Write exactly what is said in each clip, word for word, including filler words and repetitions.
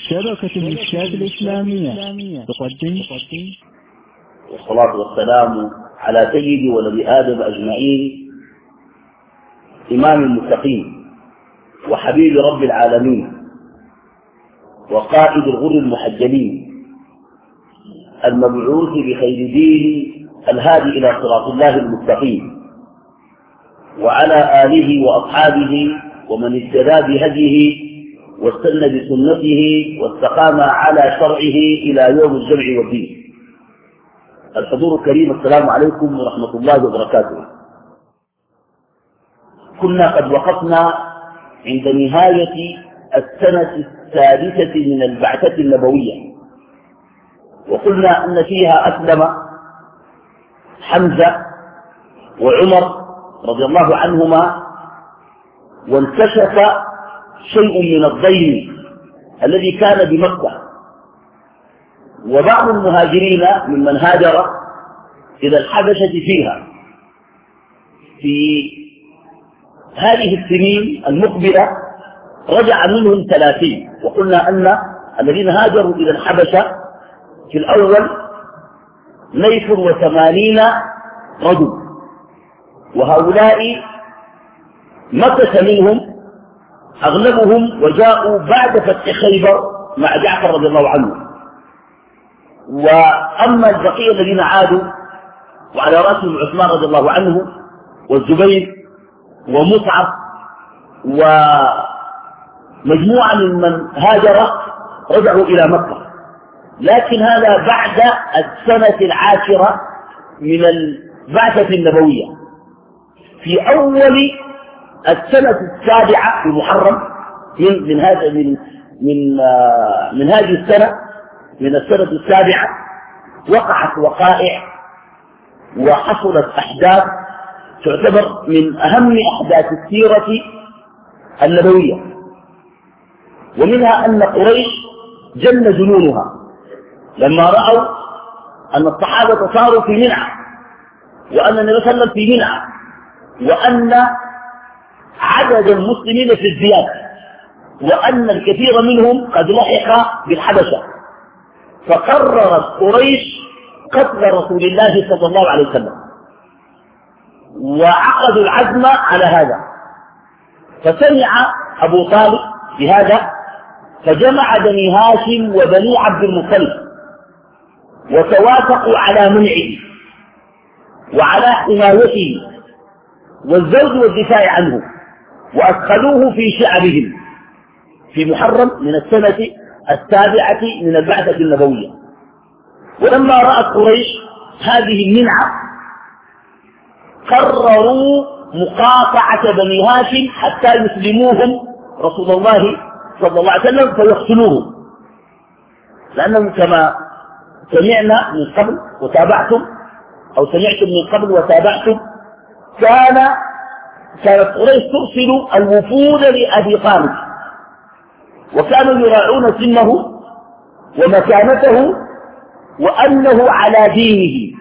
شبكة المشكات الإسلامية تقدم. والصلاة والسلام على سيد ولد آدم أجمعين، إمام المتقين وحبيب رب العالمين وقائد الغر المحجلين، المبعوث بخير دين الهادي إلى صراط الله المستقيم، وعلى آله وأصحابه ومن اهتدى بهديه واستنى بسنته واستقام على شرعه إلى يوم الجمع والدين. الحضور الكريم، السلام عليكم ورحمة الله وبركاته. كنا قد وقفنا عند نهاية السنة السادسة من البعثة النبوية، وقلنا أن فيها أسلم حمزة وعمر رضي الله عنهما، وانكشف شيء من الضيم الذي كان بمكة، وبعض المهاجرين ممن هاجر إلى الحبشة فيها في هذه السنين المقبلة رجع منهم ثلاثين. وقلنا أن الذين هاجروا إلى الحبشة في الأول نيف وثمانين رجل، وهؤلاء مكث منهم أغلبهم وجاءوا بعد فتح خيبر مع جعفر رضي الله عنه. وأما البقية الذين عادوا وعلى رأسهم عثمان رضي الله عنه والزبير ومصعب ومجموعة ممن هاجر رجعوا إلى مكة، لكن هذا بعد السنة العاشرة من البعثة النبوية. في أول السنة السابعة في محرم من من هذا من من من هذه السنة، من السنة السابعة وقعت وقائع وحصلت أحداث تعتبر من أهم أحداث السيرة النبوية، ومنها أن قريش جن جنونها لما رأوا أن الصحابة صاروا في منعة، وأن النبي صلى الله عليه وسلم في منعة، وأن عدد المسلمين في ازدياد، وأن الكثير منهم قد لحق بالحبشة. فقررت قريش قتل رسول الله صلى الله عليه وسلم، وعقدوا العزم على هذا. فسمع أبو طالب بهذا فجمع بني هاشم وبني عبد المطلب وتوافقوا على منعه وعلى حمايته والزوج والدفاع عنه، وأدخلوه في شعبهم في محرم من السنة السابعة من البعثة النبوية. ولما رأت قريش هذه المنعة قرروا مقاطعة بني هاشم حتى يسلموهم رسول الله صلى الله عليه وسلم فيقتلوهم، لأنهم كما سمعنا من قبل وتابعتم أو سمعتم من قبل وتابعتم كان كانت قريش ترسل الوفود لأبي طالب، وكانوا يراعون سنه ومكانته وأنه على دينه،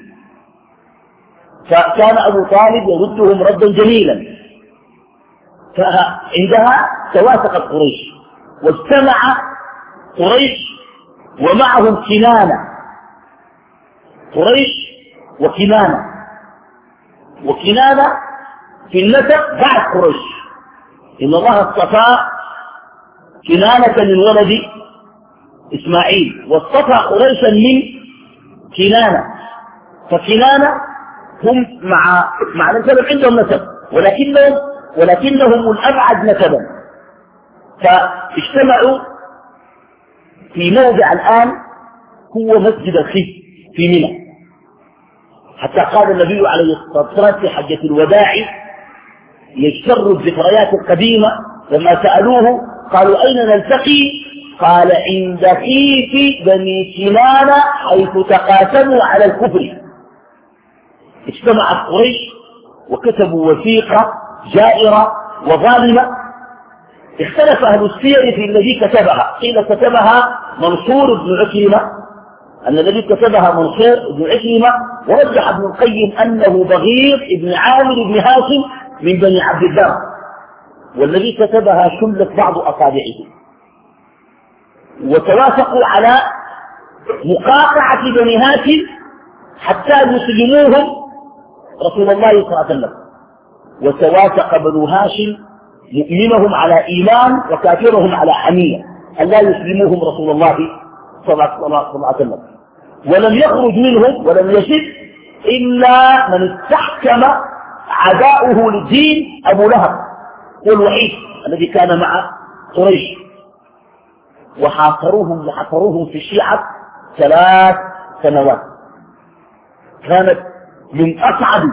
فكان أبو طالب يردهم ردا جميلا. فعندها توافقت قريش واجتمع قريش ومعهم كنانة، قريش وكنانة، وكنانة في النسب بعد قريش، إن الله اصطفى كنانة من ولد إسماعيل واصطفى قريشا من كنانة، فكنانة هم مع مع نسب عندهم نسب، ولكنهم ولكنهم الأبعد نسبا. فاجتمعوا في موضع الآن هو مسجد الخيف في منى، حتى قال النبي عليه الصلاة والسلام في حجة الوداع يجتر الذكريات القديمة لما سألوه قالوا أين نلتقي؟ قال عند خيف بني كنانة حيث تقاسموا على الكفر. اجتمعت قريش وكتبوا وثيقة جائرة وظالمة. اختلف أهل السير في الذي كتبها، قيل كتبها منصور بن عكرمة، أن الذي كتبها منصور بن عكرمة، ورجح ابن القيم أنه بغير بن عامر بن هاشم من بني عبد الله، والذي كتبها شلت بعض أصابعه. وتوافقوا على مقاطعة بني هاشم حتى يسلموهم رسول الله صلى الله عليه وسلم. وتوافق بنو هاشم مؤمنهم على إيمان وكافرهم على حمية أن لا يسلموهم رسول الله صلى الله عليه وسلم. ولم يخرج منهم ولم يشد إلا من استحكم عداؤه للدين أبو لهب والوحيد الذي كان مع قريش، وحاصروهم وحصروهم في الشيعة ثلاث سنوات. كانت من أصعب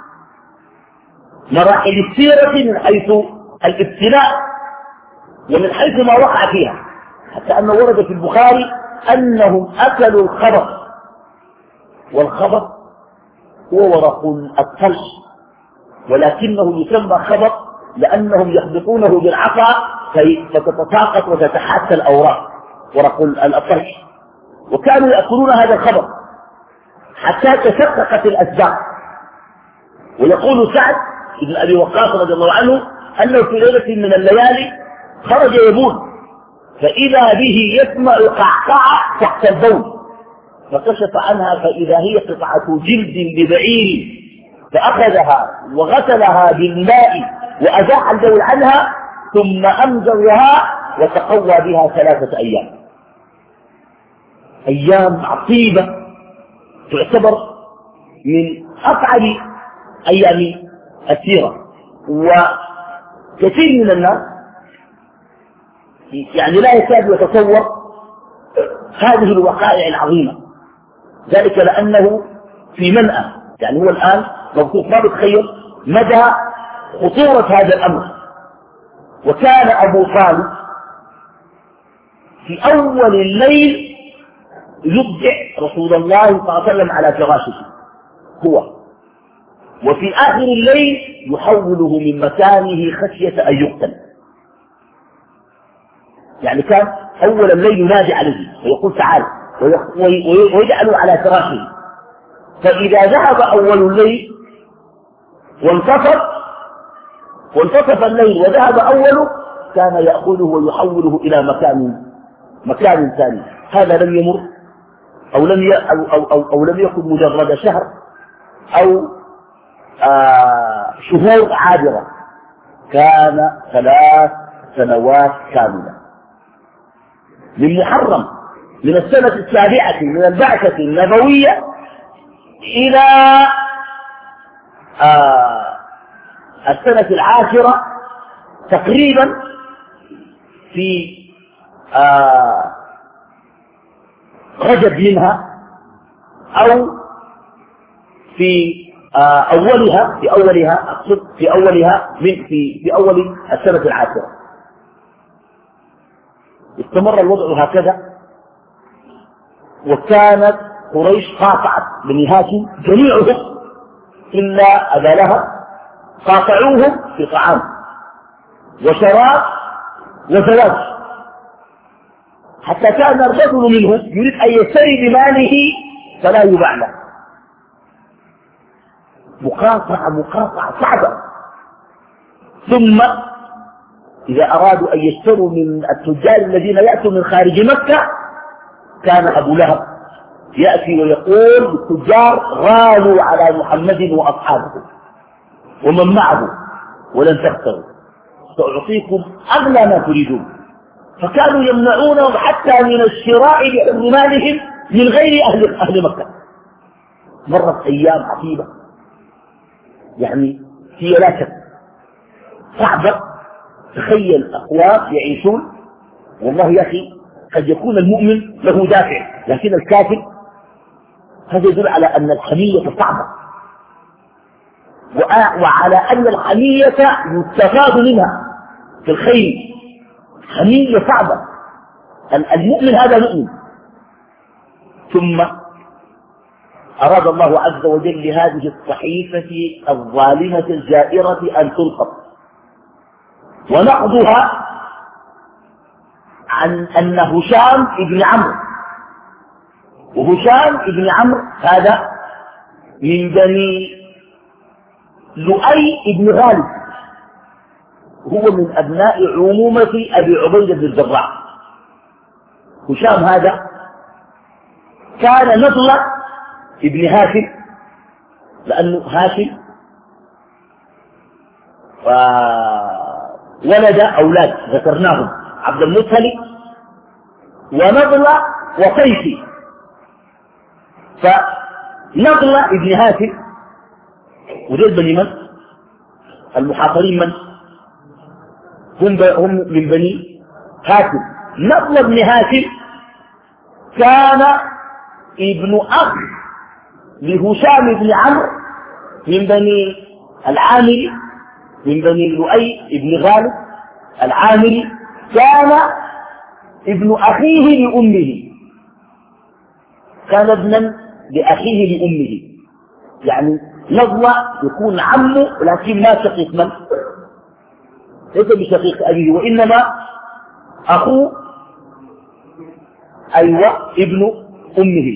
مراحل السيرة من حيث الابتلاء ومن حيث ما وقع فيها، حتى أنه ورد في البخاري أنهم أكلوا الخبط، والخبط هو ورق الطلح ولكنه يسمى خبط لأنهم يخبطونه بالعصا فتتساقط وتتحاتى الأوراق ورق الطلح، وكانوا يأكلون هذا الخبط حتى تشققت الأسباع. ويقول سعد بن أبي وقاص رضي الله عنه أنه في ليلة من الليالي خرج يبول فإذا به يسمع قعقعة تحت البول، فكشف عنها فإذا هي قطعة جلد لبعير، فأخذها وغسلها بالماء وأزاح البول عنها ثم أمزرها وتقوى بها ثلاثة أيام. أيام عصيبة تعتبر من أصعب أيام السيرة. وكثير من الناس يعني لا يكاد يتصور هذه الوقائع العظيمة، ذلك لأنه في منأى، يعني هو الآن موقوف ما بتخيل مدى خطورة هذا الأمر. وكان أبو طالب في أول الليل يضجع رسول الله صلى الله عليه وسلم على فراشه هو، وفي آخر الليل يحوله من مكانه خشية أن يقتل. يعني كان أول الليل ينادي عليه ويقول تعال ويجعله على فراشه، فإذا ذهب أول الليل وانتصف وانتصف الليل وذهب أوله كان يأخذه ويحوله إلى مكان مكان ثاني. هذا لم يمر أو لم ي... أو, أو, أو, أو لم يكن مجرد شهر أو آه شهور عابرة، كان ثلاث سنوات كاملة من محرم من السنة السابعة من البعثة النبوية إلى آه السنة العاشرة تقريبا في آه رجب منها أو في آه أولها في أولها أقصد في أولها من في في أول السنة العاشرة. استمر الوضع هكذا، وكانت قريش قاطعت بني هاشم جميعهم إلا أبا لهب، قاطعوهم في طعام وشراب وزواج، حتى كان الرجل منهم يريد أن يشتري بماله فلا يباع له. مقاطعة مقاطعة صعبة. ثم إذا أرادوا أن يشتروا من التجار الذين يأتوا من خارج مكة كان أبو لهب يأتي ويقول التجار غالوا على محمد وأصحابه ومن معه ولن تخسروا، سأعطيكم أغلى ما تريدون. فكانوا يمنعونهم حتى من الشراء بأموالهم من غير أهل, أهل مكة. مرت أيام عصيبة يعني هي لا شك صعبة. تخيل أقوام يعيشون، والله يا أخي قد يكون المؤمن له دافع لكن الكافر، هذا يدل على أن الحمية صعبة وعلى أن الحمية يستفاد منها في الخير. حمية صعبة، المؤمن هذا مؤمن. ثم أراد الله عز وجل لهذه الصحيفة الظالمة الجائرة أن تنقض، ونقضها عن أن هشام ابن عمرو، وهشام ابن عمرو هذا من بني لؤي ابن غالب، هو من أبناء عمومة أبي عبيدة بن الجراح، هشام هذا كان نضل ابن هاشم، لأنه هاشم ولد أولاد ذكرناهم عبد المطلب ونضل وقيسي. فنضل ابن هاشم ودول بني من؟ المحاصرين من؟ هم, هم من بني هاشم. نضل ابن هاشم كان ابن أخ لهشام بن عمرو من بني العامري، من بني لؤي بن غالب العامري، كان ابن أخيه لأمه، كان ابنا لأخيه لأمه. يعني نضل يكون عمه لكن ما شقيق من؟ ليس بشقيق أبيه، وإنما أخوه أيوة ابن أمه.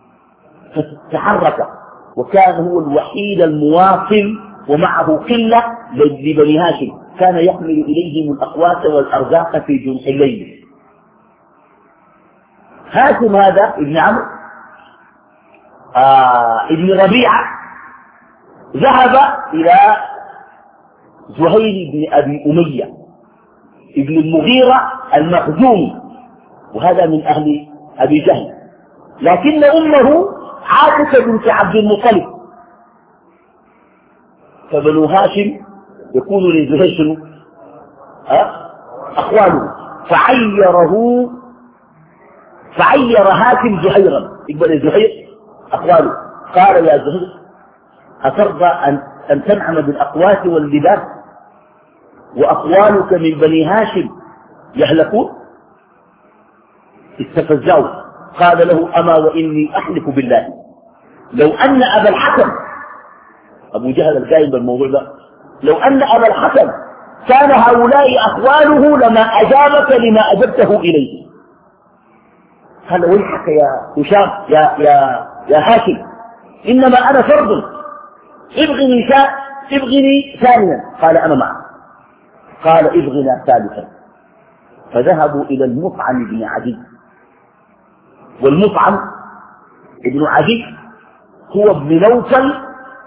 فتحرك وكان هو الوحيد المواصل ومعه قلة لبني هاشم، كان يحمل إليهم الأقوات والأرزاق في جنح الليل. هاشم هذا ابن عمرو آه ابن ربيعة ذهب إلى زهير بن أبي أمية ابن المغيرة المخزومي، وهذا من أهل أبي جهل، لكن أمه عاتكة بنت عبد المطلب. فبنو هاشم يكون لزهير شنو؟ أه؟ أخوانه. فعيره فعير هاشم زهيرا، يقبل زهير أخوانه. قال يا زهير أترضى أن, أن تنعم بالأقوات واللباس وأخوانك من بني هاشم يهلكون؟ استفزاه. قال له أما وإني أحلف بالله لو أن أبا الحكم، أبو جهل القائم بالموضوع ده، لو أن أبا الحكم كان هؤلاء أخوانه لما أجابك لما أجبته إليه. قال ويحك يا هشام يا يا يا هاشم، إنما أنا فرد، ابغني ابغني ثانيا. قال أنا معك. قال ابغنا ثالثا. فذهبوا إلى المطعم بن عدي، والمطعم ابن عدي هو ابن نوفل،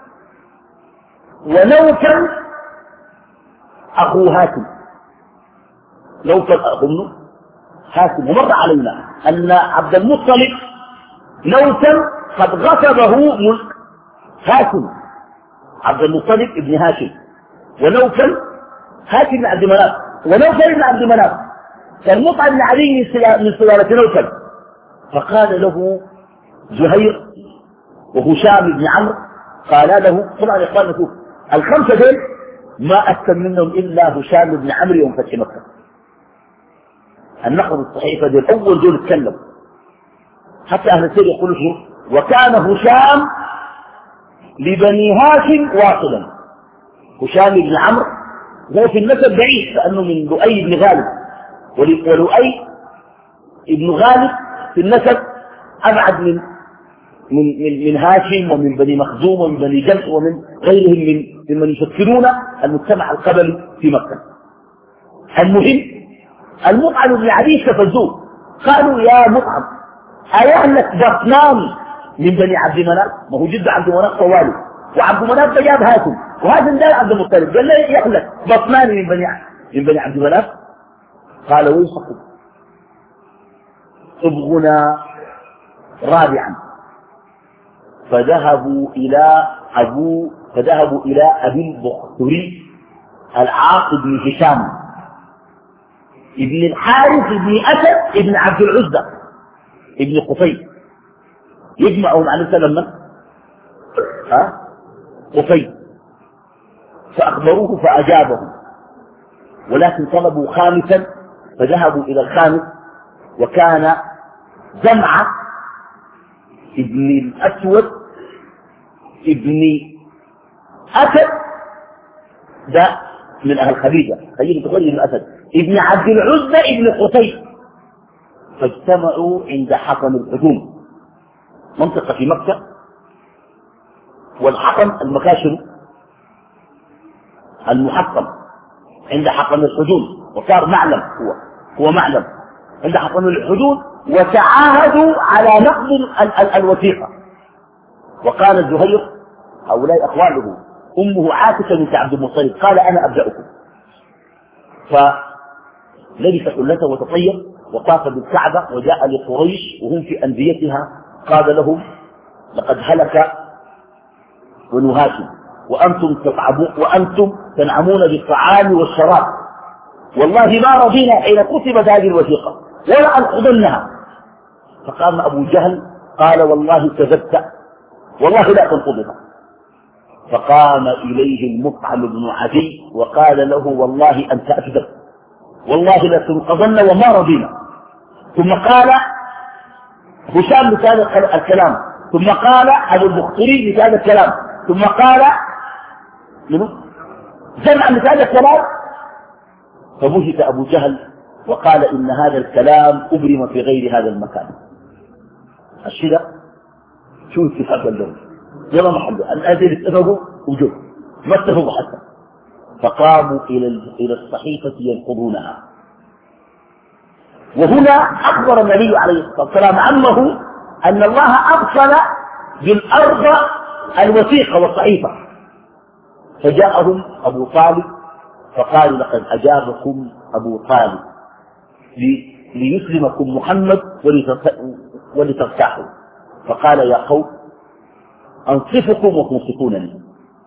ونوفل أخو هاشم. نوفل أخو هاشم. ومر علينا أن عبد المطلب نوفل قد غصبه ملك هاشم، عبد المطلب ابن هاشم، ونوفل هاشم بن عبد مناف، ونوفل بن عبد مناف. فالمطعم بن علي من سلالة نوفل. فقال له زهير وهشام بن عمرو، قال له طبعا يا اخوان نشوف الخمسه دول ما اسلم منهم الا هشام بن عمرو يوم فتح مكه. النقد الصحيفه دول اول دول اتكلم، حتى اهل السير يقولوا شنو؟ وكان هشام لبني هاشم واصلا. هشام بن عمرو هو في النسب بعيد لانه من لؤي بن غالب، ولؤي بن غالب في النسب ابعد من من من, من هاشم ومن بني مخزوم ومن بني جمع ومن غيرهم من ممن يشكلون المجتمع القبلي في مكه. المهم المطعم بن عدي استفزوه، قالوا يا مطعم أيهلك بطنان من بني عبد مناف؟ ما هو جد عبد مناف طوالي، وعبد مناف ده جاب هاشم، وهاشم ده عبد المطلب، قال له يهلك بطنان من بني من بني عبد مناف. قال ويصحوا ابغنا رابعا. فذهبوا إلى أبو فذهبوا إلى أبي البختري العاص بن هشام ابن الحارث بن أسد ابن عبد العزة ابن قصي، يجمعهم عليه السلام ها قصي. فأخبروه فأجابهم، ولكن طلبوا خامسا فذهبوا إلى الخامس، وكان جمعة ابن الأسود ابن أسد، ده من أهل خديجة، خديجة تقول ابن أسد ابن عبد العزة ابن قصي. فاجتمعوا عند حطم الهجوم، منطقة في مكة، والحطم المكاشر المحطم عند حطم الهجوم، وصار معلم، هو هو معلم. عند حصلوا الحدود وتعاهدوا على نقض الوثيقة. وقال زهير هؤلاء أخوانه أمه عاتكة بنت عبد المطلب قال أنا أبدأكم. فلبس حلته وتطيب وطاف بالكعبة وجاء لقريش وهم في أنديتها قال لهم لقد هلك بنو هاشم وأنتم وأنتم تنعمون بالطعام والشراب، والله ما رضينا حين كتبت هذه الوثيقة ولا أنقضنها. فقام أبو جهل قال والله كذبت والله لا تنقضها. فقام إليه المطعم بن عدي وقال له والله أنت أكذب والله لا تنقضن وما رضينا. ثم قال هشام بهذا الكلام، ثم قال أبو البختري بهذا الكلام، ثم قال جمع بهذا الكلام. فبهت أبو جهل وقال إن هذا الكلام أبرم في غير هذا المكان. الشدة شو اتفاق الدولة يلا محمد الأذن اتفقوا وجوه ما اتفقوا حتى. فقاموا إلى إلى الصحيفة ينقضونها. وهنا أخبر النبي عليه الصلاة والسلام عمه أن الله أرسل بالأرض الوثيقة والصحيفة. فجاءهم أبو طالب فقالوا لقد أجابكم أبو طالب ليسلمكم محمد ولترتاحوا. فقال يا قوم أنصفكم وتنصفونني.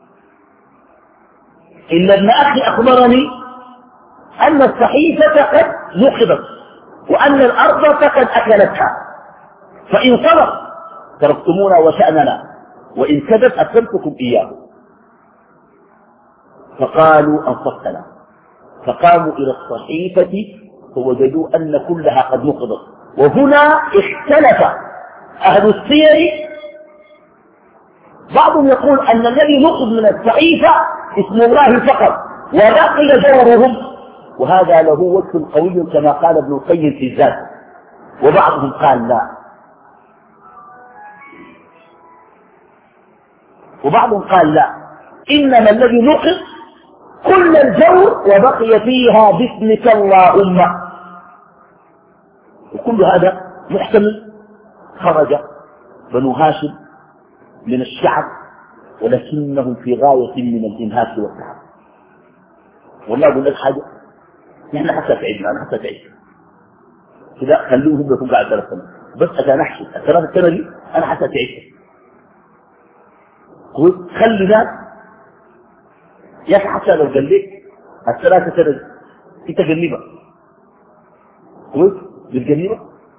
إن ابن أخي أخبرني أن الصحيفة قد نقضت وأن الأرض قد أكلتها، فإن صدق تركتمونا وشأننا وإن كذب أكلتكم إياه. فقالوا أنصفتنا. فقاموا إلى الصحيفة فوجدوا أن كلها قد نقضت. وهنا اختلف أهل السير، بعضهم يقول أن الذي نقض من الصحيفة اسم الله فقط وبقي دورهم، وهذا له وجه قوي كما قال ابن القيم في الذات. وبعضهم قال لا، وبعضهم قال لا، إنما الذي نقض كل الجور وبقي فيها باسمك اللهم. وكل هذا محتمل. خرج بنو هاشم من الشعب ولكنهم في غاية من الإنهاك والتعب. والله أقول لك حاجة، نحن حتى تعبنا، أنا حتى تعبت كذا خلوهم هم يكون قاعد ثلاث سنة بس أتنحشي الثلاث سنة دي أنا حتى تعبت. قلت خلي ذات يا أخي حتى لو قال لك الثلاثة سنة دي تجنبها. قلت بالجنبة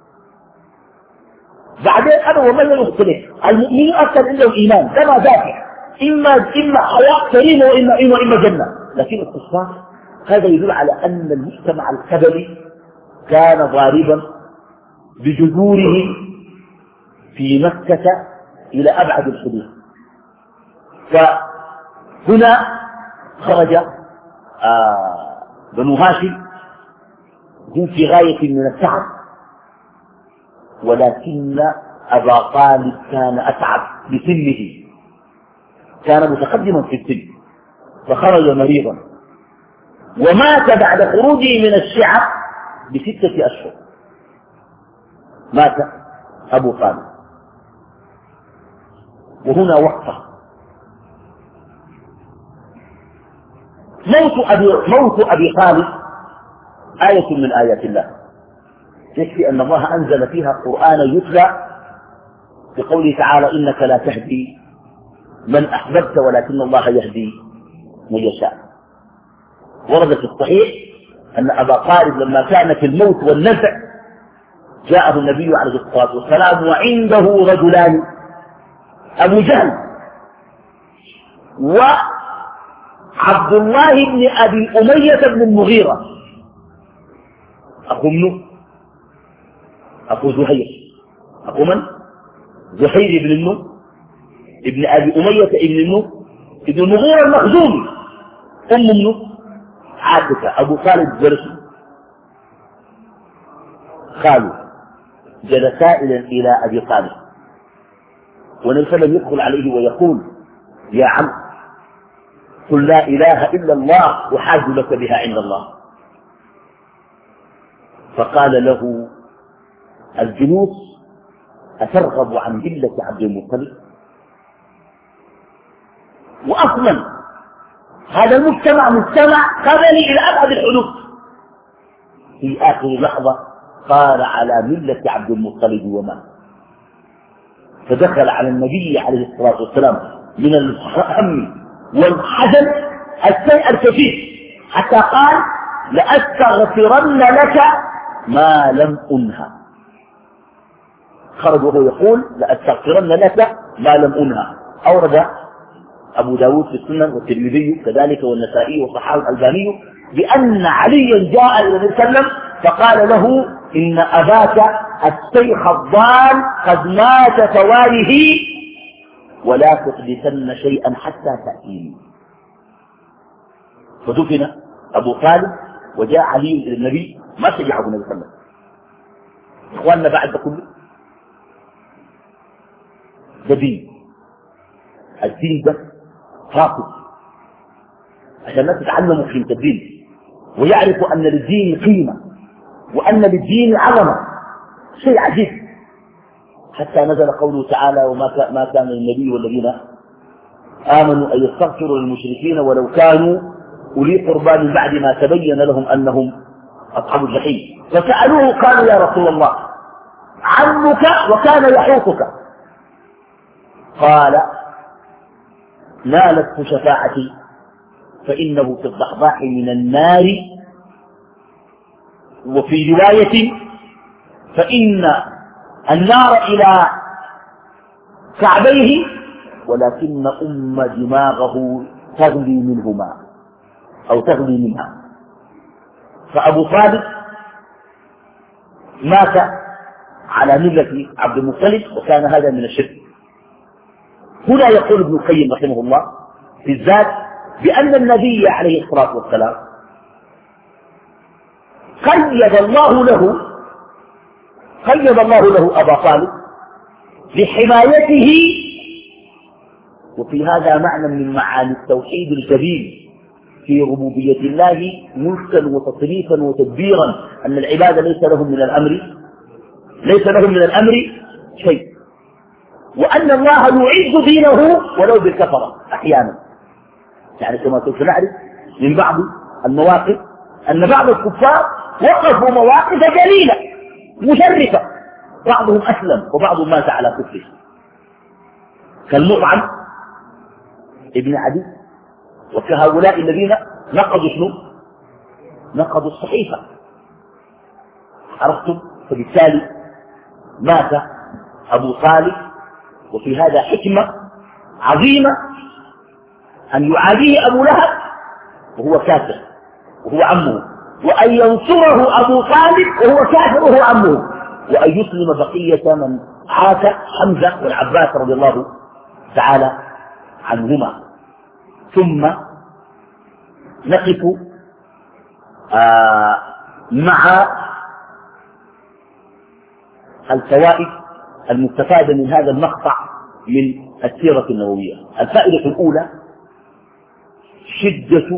بعدين أنا والله لا يختلف. المؤمنين أصلا عندهم إيمان كما دافع، إما إما حياة كريمة وإما إما إما جنة. لكن الكفار هذا يدل على أن المجتمع القبلي كان ضاربا بجذوره في مكة إلى أبعد الحدود. فهنا خرج آه بنو هاشم هم في غاية من التعب، ولكن أبا طالب كان أتعب بسنه، كان متقدما في السن فخرج مريضا ومات بعد خروجه من الشعب بستة أشهر. مات أبو طالب. وهنا وقفة. موت أبي, موت أبي طالب آية من آيات الله، يكفي أن الله أنزل فيها قرآن يتلى بقوله تعالى إنك لا تهدي من أحببت ولكن الله يهدي من يشاء. ورد في الصحيح أن أبا طالب لما كان في الموت والنزع جاءه النبي عليه الصلاة والسلام وعنده رجلان، أبو جهل وعبد الله بن أبي أمية بن المغيرة أخو منه أخو زهير، أخو من؟ زهير بن النو ابن أبي أمية ابن النو ابن المغيرة المخزومي، أم منه عاتكة. أبو طالب جلس خالو جلسا إلى أبي طالب، والنبي صلى الله عليه وسلم يدخل عليه ويقول يا عم قل لا إله إلا الله أحاج لك بها عند الله. فقال له الجنود أترغب عن ملة عبد المطلب؟ وأصلا هذا المجتمع مجتمع قبلي إلى أبعد الحدود. في آخر لحظة قال على ملة عبد المطلب وما، فدخل على النبي عليه الصلاة والسلام من الهم والحزن الشيء الكثير، حتى قال لأستغفرن لك ما لم أنهى. خرج وهو يقول لأستغفرن لك ما لم أنهى. أورد أبو داود في السنن والترمذي كذلك والنسائي وصححه الألباني بأن عليا جاء إلى النبي صلى الله عليه وسلم فقال له إن أباك الشيخ الضال قد مات فواره ولا تحدثن شيئا حتى تأتيني. فدفن أبو طالب وجاء علي إلى النبي، ما شجعه النبي صلى الله عليه وسلم. إخواننا بعد ده كله ده دين، الدين ده فاقد عشان الناس تتعلموا قيمة الدين ويعرفوا أن للدين قيمة وأن للدين عظمة، شيء عجيب. حتى نزل قوله تعالى وما ما كان للنبي والذين آمنوا أن يستغفروا للمشركين ولو كانوا أولي قربى من بعد ما تبين لهم أنهم أصحاب الجحيم. فسألوه قالوا يا رسول الله عمك وكان يحوطك، قال نالته شفاعتي فإنه في الضحضاح من النار، وفي رواية فإن النار إلى كعبيه ولكن أم دماغه تغلي منهما أو تغلي منها. فأبو طالب مات على ملة عبد المطلب وكان هذا من الشرك. هنا يقول ابن القيم رحمه الله في الذات بأن النبي عليه الصلاة والسلام قيد الله له قيد الله له أبا طالب لحمايته، وفي هذا معنى من معاني التوحيد الكبير في ربوبية الله ملكا وتصريفا وتدبيرا، أن العباد ليس لهم من الأمر ليس لهم من الأمر شيء، وأن الله يعز دينه ولو بالكفرة أحيانا. يعني كما سوف نعرف من بعض المواقف أن بعض الكفار وقفوا مواقف جليلة مشرفة، بعضهم أسلم وبعضهم مات على كفره، كالمطعم ابن عدي وكهؤلاء الذين نقضوا شنو؟ نقضوا الصحيفة، عرفتم؟ فبالتالي مات أبو طالب، وفي هذا حكمة عظيمة أن يعاديه أبو لهب وهو كافر وهو عمه، وأن ينصره أبو طالب وهو كافر وهو عمه، وأن يسلم بقية من عاش حمزة والعباس رضي الله تعالى عنهما. ثم نقف آه مع الفوائد المستفادة من هذا المقطع من السيرة النبوية. الفائدة الأولى شدة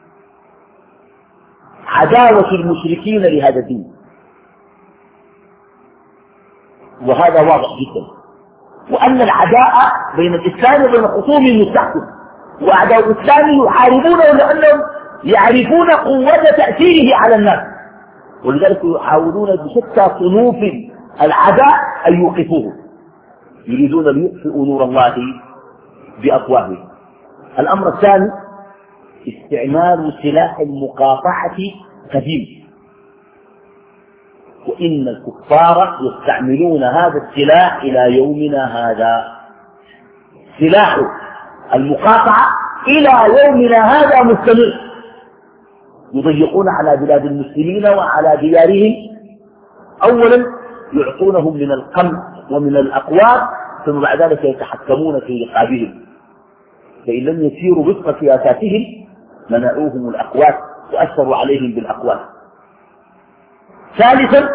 عداوة المشركين لهذا الدين، وهذا واضح جدا، وأن العداء بين الإسلام وبين خصومه مستحكم، وأعداء الإسلام يحاربونه لأنهم يعرفون قوة تأثيره على الناس، ولذلك يحاولون بشتى صنوف العداء أن يوقفوه، يريدون أن يطفئوا نور الله بأفواههم. الأمر الثاني استعمال سلاح المقاطعة قديم، وإن الكفار يستعملون هذا السلاح إلى يومنا هذا، سلاح المقاطعة إلى يومنا هذا مستمر، يضيقون على بلاد المسلمين وعلى ديارهم. أولا يعطونهم من القمع ومن الأقوات، ثم بعد ذلك يتحكمون في رقابهم، فإن لم يسيروا وفق سياساتهم منعوهم الأقوات وأثروا عليهم بالأقوات. ثالثا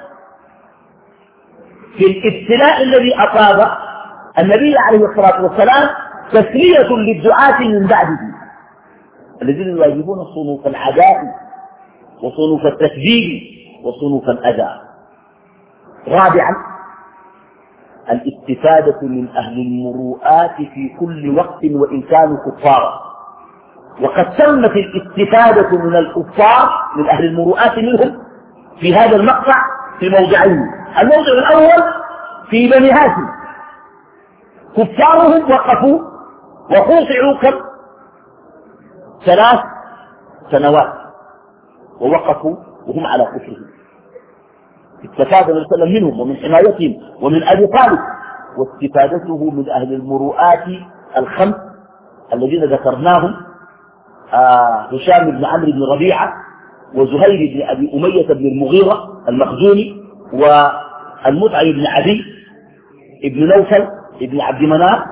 في الابتلاء الذي أصاب النبي عليه الصلاة والسلام تسلية للدعاة من بعده الذين يواجهون صنوف العداء وصنوف التكذيب وصنوف الأذى. رابعا الاستفادة من أهل المروءات في كل وقت وإن كانوا كفارا، وقد تمت الاستفادة من الكفار من أهل المروءات منهم في هذا المقطع في موضعين. الموضع الأول في بني هاشم، كفارهم وقفوا وقوطعوا كم ثلاث سنوات ووقفوا وهم على كفرهم. استفاد النبي صلى الله عليه وسلم منهم ومن حمايتهم ومن أبي طالب، واستفادته من أهل المروءات الخمس الذين ذكرناهم، آه هشام بن عمرو بن ربيعة وزهير بن أبي أمية بن المغيرة المخزومي والمطعم بن عدي بن نوفل بن عبد مناف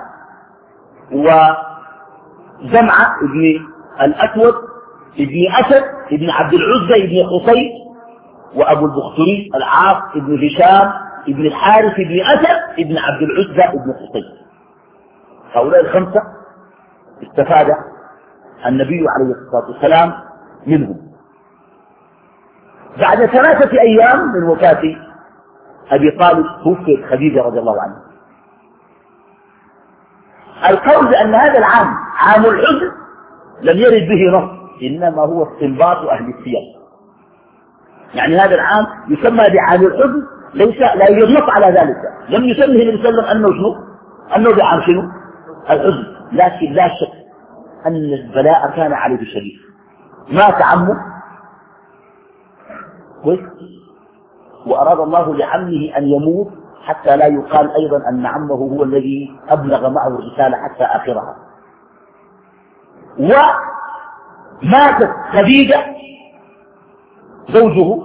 وجمعة بن الأسود بن أسد بن عبد العزى بن قصي وأبو البختري العاص بن هشام بن الحارث بن أسد بن عبد العزى بن قصي. هؤلاء الخمسة استفاد النبي عليه الصلاة والسلام منهم. بعد ثلاثة أيام من وفاة أبي طالب توفيت خديجة رضي الله عنها. القول بأن هذا العام عام الحزن لم يرد به نص، إنما هو استنباط أهل السياق. يعني هذا العام يسمى بعام الحزن، ليس لا يوجد نص على ذلك، لم يسمه النبي صلى الله عليه وسلم أنه شنو؟ أنه بعام شنو؟ الحزن، لكن لا شك أن البلاء كان عليه شديد. مات عمه وأراد الله لعمه أن يموت حتى لا يقال أيضا أن عمه هو الذي أبلغ معه الرسالة حتى آخرها. وماتت خديجة زوجه،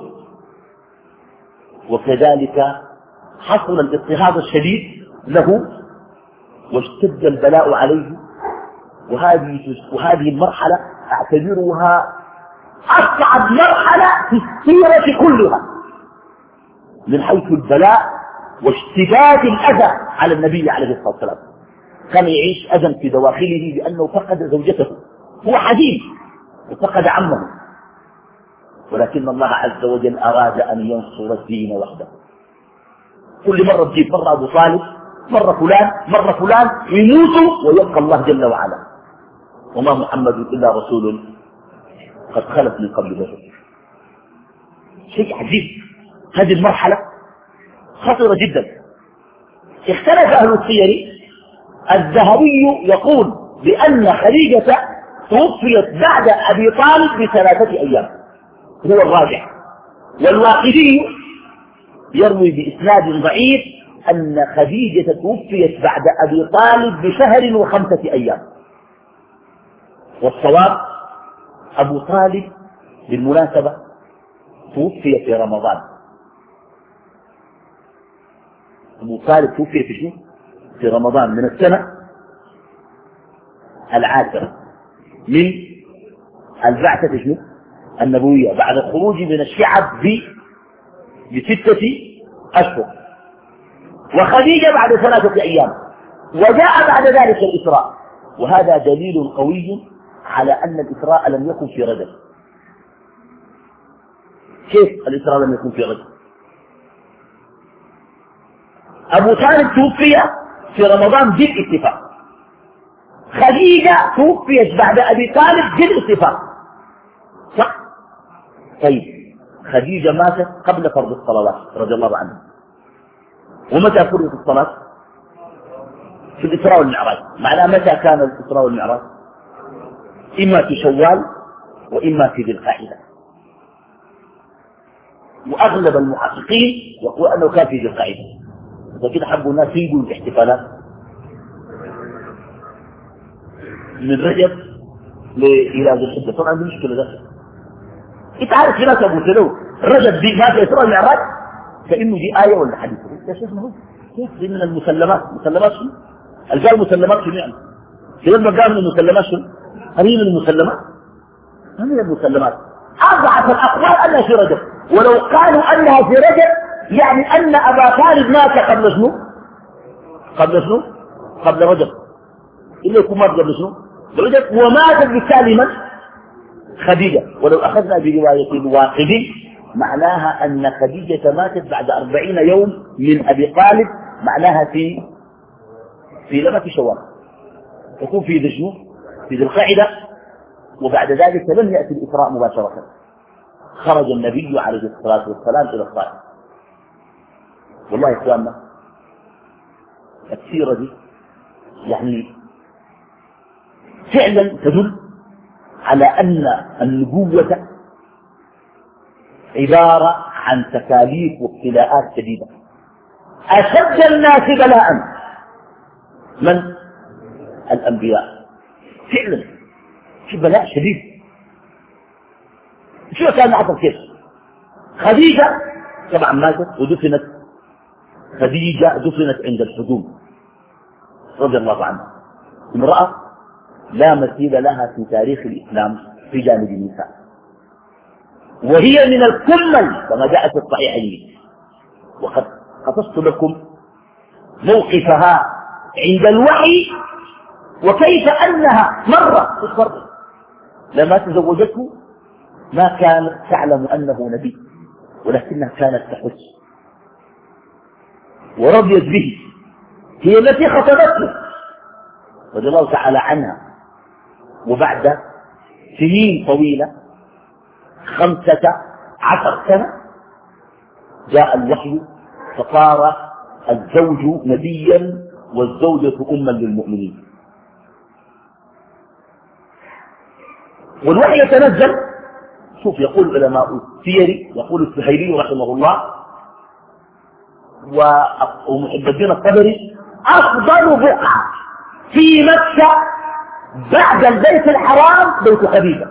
وكذلك حصل الاضطهاد الشديد له واشتد البلاء عليه. وهذه وهذه المرحلة أعتبرها أصعب مرحلة في السيرة كلها من حيث البلاء واشتداد الأذى على النبي عليه الصلاة والسلام. كان يعيش أذى في دواخله لأنه فقد زوجته، هو حزين وفقد عمه، ولكن الله عز وجل أراد أن ينصر الدين وحده. كل مرة تجيب مرة أبو طالب، مرة فلان، مرة فلان، يموتوا ويبقى الله جل وعلا. وما محمد إلا رسول قد خلت من قبل الرسل. شيء عجيب. هذه المرحلة خطرة جدا. اختلف أهل السير. الذهبي يقول بأن خديجة توفيت بعد أبي طالب بثلاثة أيام، هو الراجح. والواقدي يروي بإسناد ضعيف أن خديجة توفيت بعد أبي طالب بشهر وخمسة أيام. والصواب أبو طالب بالمناسبة توفي في رمضان. أبو طالب توفي في شنو؟ في رمضان من السنة العاشرة من البعثة شنو؟ النبوية، بعد الخروج من الشعب بستة أشهر. وخديجة بعد ثلاثة أيام، وجاء بعد ذلك الإسراء. وهذا دليل قوي على أن الإسراء لم يكن في رجب. كيف الإسراء لم يكن في رجب؟ أبو طالب توفي في رمضان بالاتفاق، خديجة توفيت بعد أبي طالب بالاتفاق، صح؟ طيب خديجة ماتت قبل فرض الصلوات رضي الله عنها. ومتى فرضت الصلاة؟ في الإسراء والمعراج. معناه متى كان الإسراء والمعراج؟ إما في شوال وإما في ذي القعدة. وأغلب المحققين يقول أنه كان في ذي القعدة. فكده حبوا الناس يجوا الاحتفالات من رجب إلى ذي الحجة. طبعا دي مشكلة ده. أنت عارف في ناس أبو سلو رجب دي ما في إسراء والمعراج كأنه دي آية ولا حديث. يا شيخ ما هو كيف دي من المسلمات؟ مسلمات شنو؟ القال مسلمات شنو يعني؟ لما قال من المسلمات شنو؟ هذه من المسلمات؟ ما من المسلمات. أضعف الأقوال أنها في رجب، ولو قالوا أنها في رجب يعني أن أبا طالب مات قبل شنو؟ قبل شنو؟ قبل رجب. إلا يكون مات قبل شنو؟ رجب. وماتت بالتالي من؟ خديجة. ولو أخذنا برواية الواقدي معناها أن خديجة ماتت بعد أربعين يوم من أبي طالب، معناها في في لما في شوال يكون في ذي في ذي القاعدة. وبعد ذلك لم يأتي الإسراء مباشرة، خرج النبي عليه الصلاة والسلام إلى الطائف. والله يا إخواننا السيرة دي يعني فعلا تدل على أن النبوة عبارة عن تكاليف وابتلاءات شديدة. أشد الناس بلاء من؟ الأنبياء. فعلا في بلاء شديد. شو كان حصل كيف؟ خديجة طبعا ماتت ودفنت، خديجة دفنت عند الحدود رضي الله عنها، امرأة لا مثيل لها في تاريخ الإسلام في جانب النساء، وهي من الكمل كما جاء في الصحيحين. وقد قصصت لكم موقفها عند الوحي وكيف أنها مرة في الفرق لما تزوجته ما كانت تعلم أنه نبي، ولكنها كانت تحج ورضيت به. هي التي خطبته رضي الله تعالى عنها. وبعد سنين طويلة خمسة عشر سنة جاء الوحي فصار الزوج نبيا والزوجة أما للمؤمنين. والوحي يتنزل. شوف يقول علماء السير، يقول السهيلي رحمه الله ومحب الدين الطبري: أفضل بقعة في مكة بعد البيت الحرام بيت خديجة.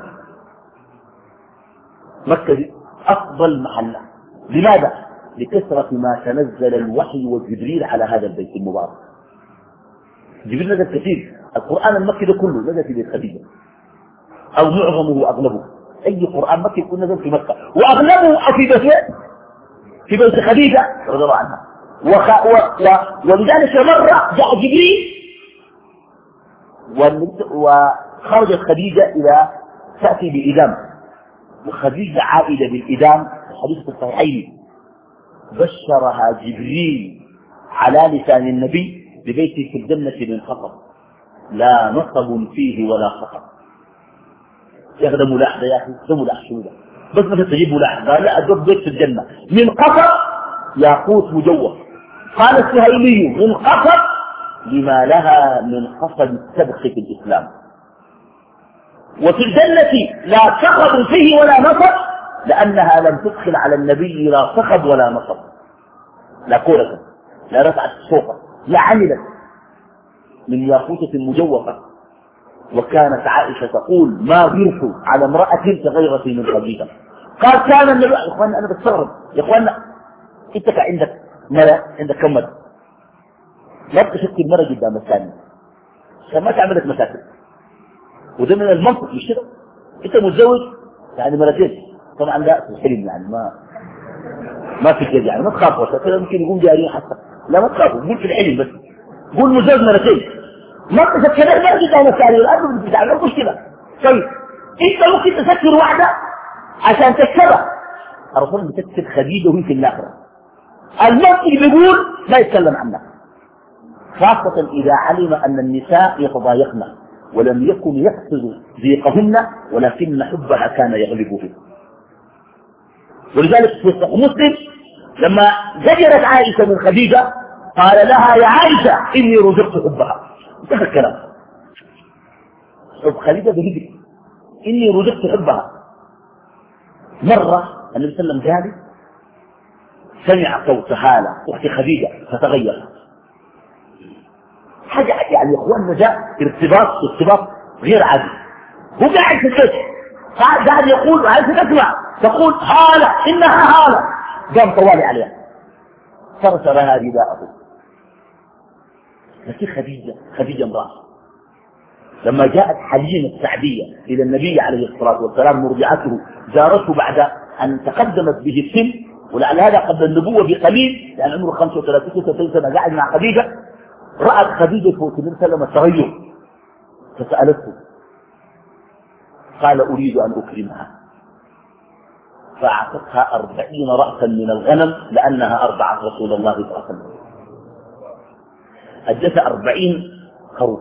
مكة دي أفضل محلة. لماذا؟ لكثرة ما تنزل الوحي وجبريل على هذا البيت المبارك. جبريل نزل كثير. القرآن المكي ده كله نزل في بيت خديجة، أو معظمه وأغلبه. أي قرآن مكي يكون نزل في مكة، وأغلبه في بيت في بيت خديجة رضي الله عنها. وخ... و... و... ولذلك مرة جاء جبريل وخرجت خديجة إلى تأتي بإدام، وخديجة عائدة بالإدام. حديث الصحيحين بشرها جبريل على لسان النبي ببيت في الجنة من خطر لا نصب فيه ولا خطر. يا أخي ده ملاحظة يا أخي، ده ملاحظة شو ده؟ بس ما تجيب ملاحظة. قال لا أدب بيت في الجنة من قطر ياقوت مجوف. قال السهيلي: من قطر لما لها من قصد السبخ في الإسلام. وفي الجنة لا صخب فيه ولا نصب، لأنها لم تدخل على النبي لا صخب ولا نصب، لا كورة، لا رفعت الصوفة، لا عملت من ياقوتة مجوفة. وكانت عائشة تقول: ما غرت على امرأة كغيرتي من خديجة. قال: كان النبي. يا اخوانا انا بستغرب يا اخوانا، انت عندك مرة، عندك كم مرة؟ لا تشكل مرة قدام الثانية عشان ما تعملك مشاكل. وده من المنطق مش كده؟ انت متزوج يعني مرتين، طبعا لا في الحلم يعني ما ما في كده، يعني ما تخافوا كده ممكن يقوم جارين حتى، لا ما تخافوا، قول في الحلم بس، قول متزوج مرتين، ما تسكر ما قدام الثانية الأرض بتتعامل مشكلة. طيب انت ممكن تسكر واحدة عشان تكسبها. الرسول بتكسب خديجة وهي في الآخرة. المنطق بيقول لا يتكلم عنها، خاصة إذا علم أن النساء يتضايقن ولم يكن يقصد ضيقهن، ولكن حبها كان يغلبه. ولذلك في مسلم لما زجرت عائشة من خديجة قال لها: يا عائشة إني رزقت حبها. انتهى الكلام. حب خديجة بهجري، إني رزقت حبها. مرة النبي صلى الله عليه وسلم قال: سمع صوت هالة أخت خديجة فتغير. حاجة يعني يا اخواننا جاء ارتباط ارتباط غير عادي. هو قاعد في البيت قاعد يقول عايز تسمع، تقول: هالة إنها هالة. قام طوالي عليها فرسلها رداءه. لكن خديجة خديجة امرأة لما جاءت حليمة السعدية إلى النبي عليه الصلاة والسلام مرجعته، زارته بعد أن تقدمت به السن، ولعل هذا قبل النبوة بقليل لأن عمره خمسة وثلاثين سنة قاعد مع خديجة. رأت خديجة فوق النبي صلى الله عليه وسلم التغير فسألته، قال: أريد أن أكرمها. فأعطتها أربعين رأسا من الغنم لأنها أرضعت رسول الله صلى الله عليه وسلم. أدتها أربعين خروف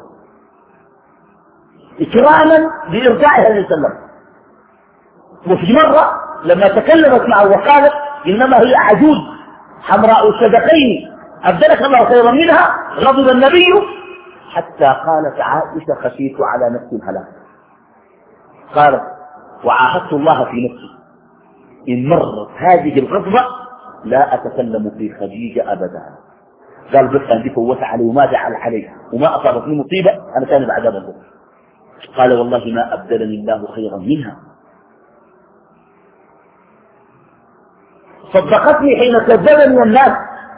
إكراما بإرضاعها عليه وسلم. وفي مرة لما تكلمت معه وقالت إنما هي عجوز حمراء الشدقين أبدلك الله خيرا منها، غضب النبي حتى قالت عائشة خشيت على نفسي الهلاك. قالت وعاهدت الله في نفسي إن مرت هذه الغضبة لا أتكلم في خديجة أبدا. قال بس أن دي فوت علي وما زعل علي وما أصابتني مصيبة أنا كان بعد ذلك. قال والله ما أبدلني الله خيرا منها. صدقتني حين كذبني الناس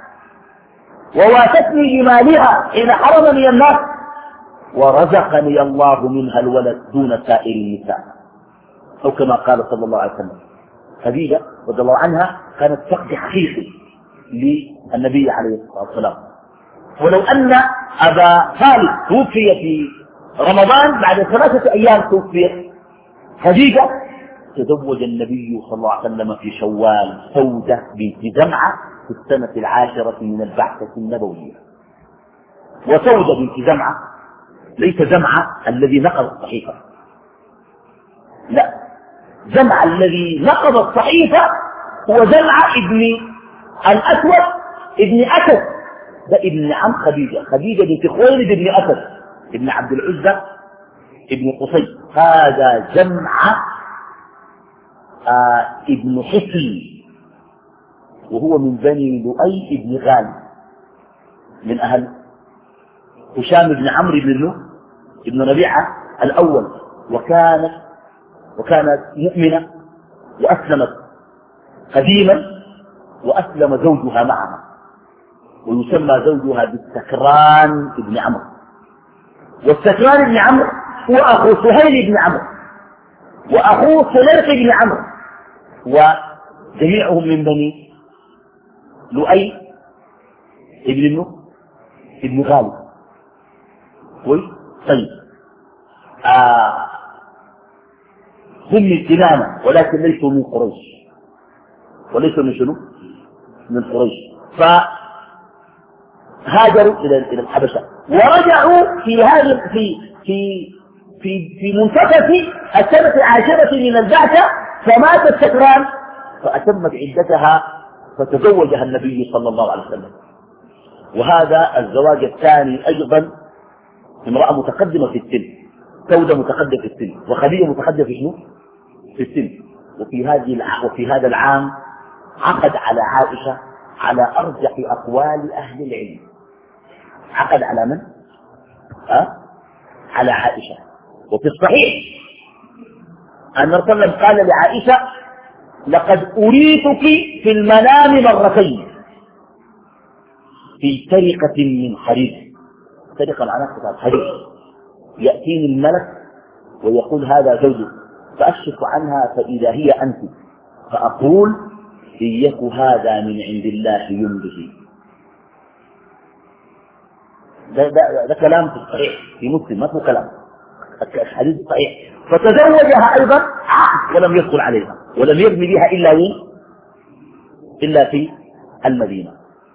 وواتتني بمالها حين حرمني الناس ورزقني الله منها الولد دون سائر النساء، أو كما قال صلى الله عليه وسلم. خديجة رضي الله عنها كانت فقد حقيقي للنبي عليه الصلاة والسلام. ولو أن أبا خالد توفي في رمضان بعد ثلاثة أيام توفي خديجة، تزوج النبي صلى الله عليه وسلم في شوال سودة بنت زمعة في السنة العاشرة من البعثة النبوية. وسودة بنت زمعة ليس زمعة الذي نقض الصحيفة، لا، زمعة الذي نقض الصحيفة هو زمعة ابن الأسود ابن أسد، ده ابن عم خديجة، خديجة بنت خويلد ابن أسد ابن عبد العزة ابن قصي. هذا زمعة آه ابن حسن وهو من بني لؤي ابن غالب من أهل هشام بن عمرو بن ابن ربيعة الأول، وكانت وكانت مؤمنة وأسلمت قديما، وأسلم زوجها معها، ويسمى زوجها بالسكران بن عمرو. والسكران بن عمرو هو أخو سهيل بن عمرو وأخوه سليق بن عمرو، وجميعهم من بني لؤي ابن ابن غالب. طيب آه هم من كنانة ولكن ليسوا من قريش، وليسوا من شنو؟ من قريش. فهاجروا إلى إلى الحبشة ورجعوا في هذا في في في في منتصف السنة العاشرة من البعثة، فماتت سكران فأتمت عدتها فتزوجها النبي صلى الله عليه وسلم. وهذا الزواج الثاني أيضا امرأة متقدمة في السن، سودة متقدمة في السن، وخديجة متقدمة في شنو؟ في السن. وفي هذه وفي هذا العام عقد على عائشة على أرجح أقوال أهل العلم. عقد على من؟ أه؟ على عائشة. وفي الصحيح أن الرسول قال لعائشة لقد أريتك في المنام مرتين في سرقة من حرير. سرقة العناق بتاعت حرير، يأتيني الملك ويقول هذا زوجك، فأكشف عنها فإذا هي أنت، فأقول إن يك هذا من عند الله يمضي. ده, ده, ده كلام في الصحيح في مسلم، ما هو كلام الحديث صحيح. فتزوجها أيضا ولم يدخل عليها ولم يبني بها إلا وين؟ إلا في المدينة.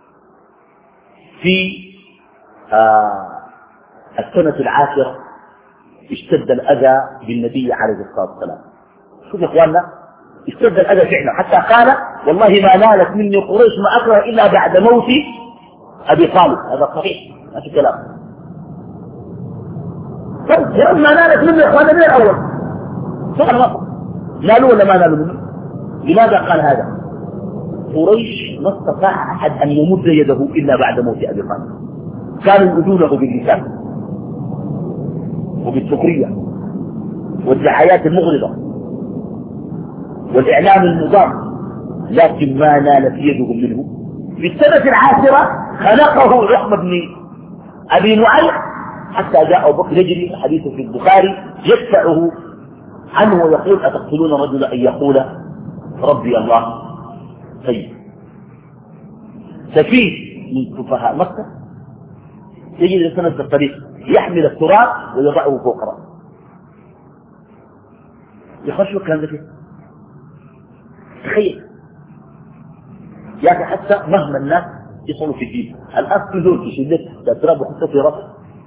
في آه السنة العاشرة اشتد الأذى بالنبي عليه الصلاة والسلام. شوف يا إخواننا، اشتد الأذى فعلا حتى قال والله ما نالت مني قريش ما أكره إلا بعد موت أبي طالب. هذا صحيح ما في كلام. طيب ما نالت مني إخواننا من الأول سؤال نصر، نالوا ولا ما نالوا منه؟ لماذا قال هذا؟ قريش ما استطاع أحد أن يمد يده إلا بعد موت أبي طالب. كانوا يؤذونه باللسان وبالسخرية والدعايات المغرضة والإعلام المضاد، لكن ما نالت يدهم منه. في السنة العاشرة خلقه عقبة بن أبي نعيم حتى جاء أبو بكر يجري، حديث في البخاري، يدفعه عنه ويقول أتقتلون رجلا أن يقول ربي الله. طيب سفيه من سفهاء مكة يجري لسنة الطريق يحمل التراب ويضعه فوق رأسه. يخشوا كان ذلك تخيل يا أخي، حتى مهما الناس يصلوا في الدين الآن في زول يشيل لك التراب ويحطه في راسه،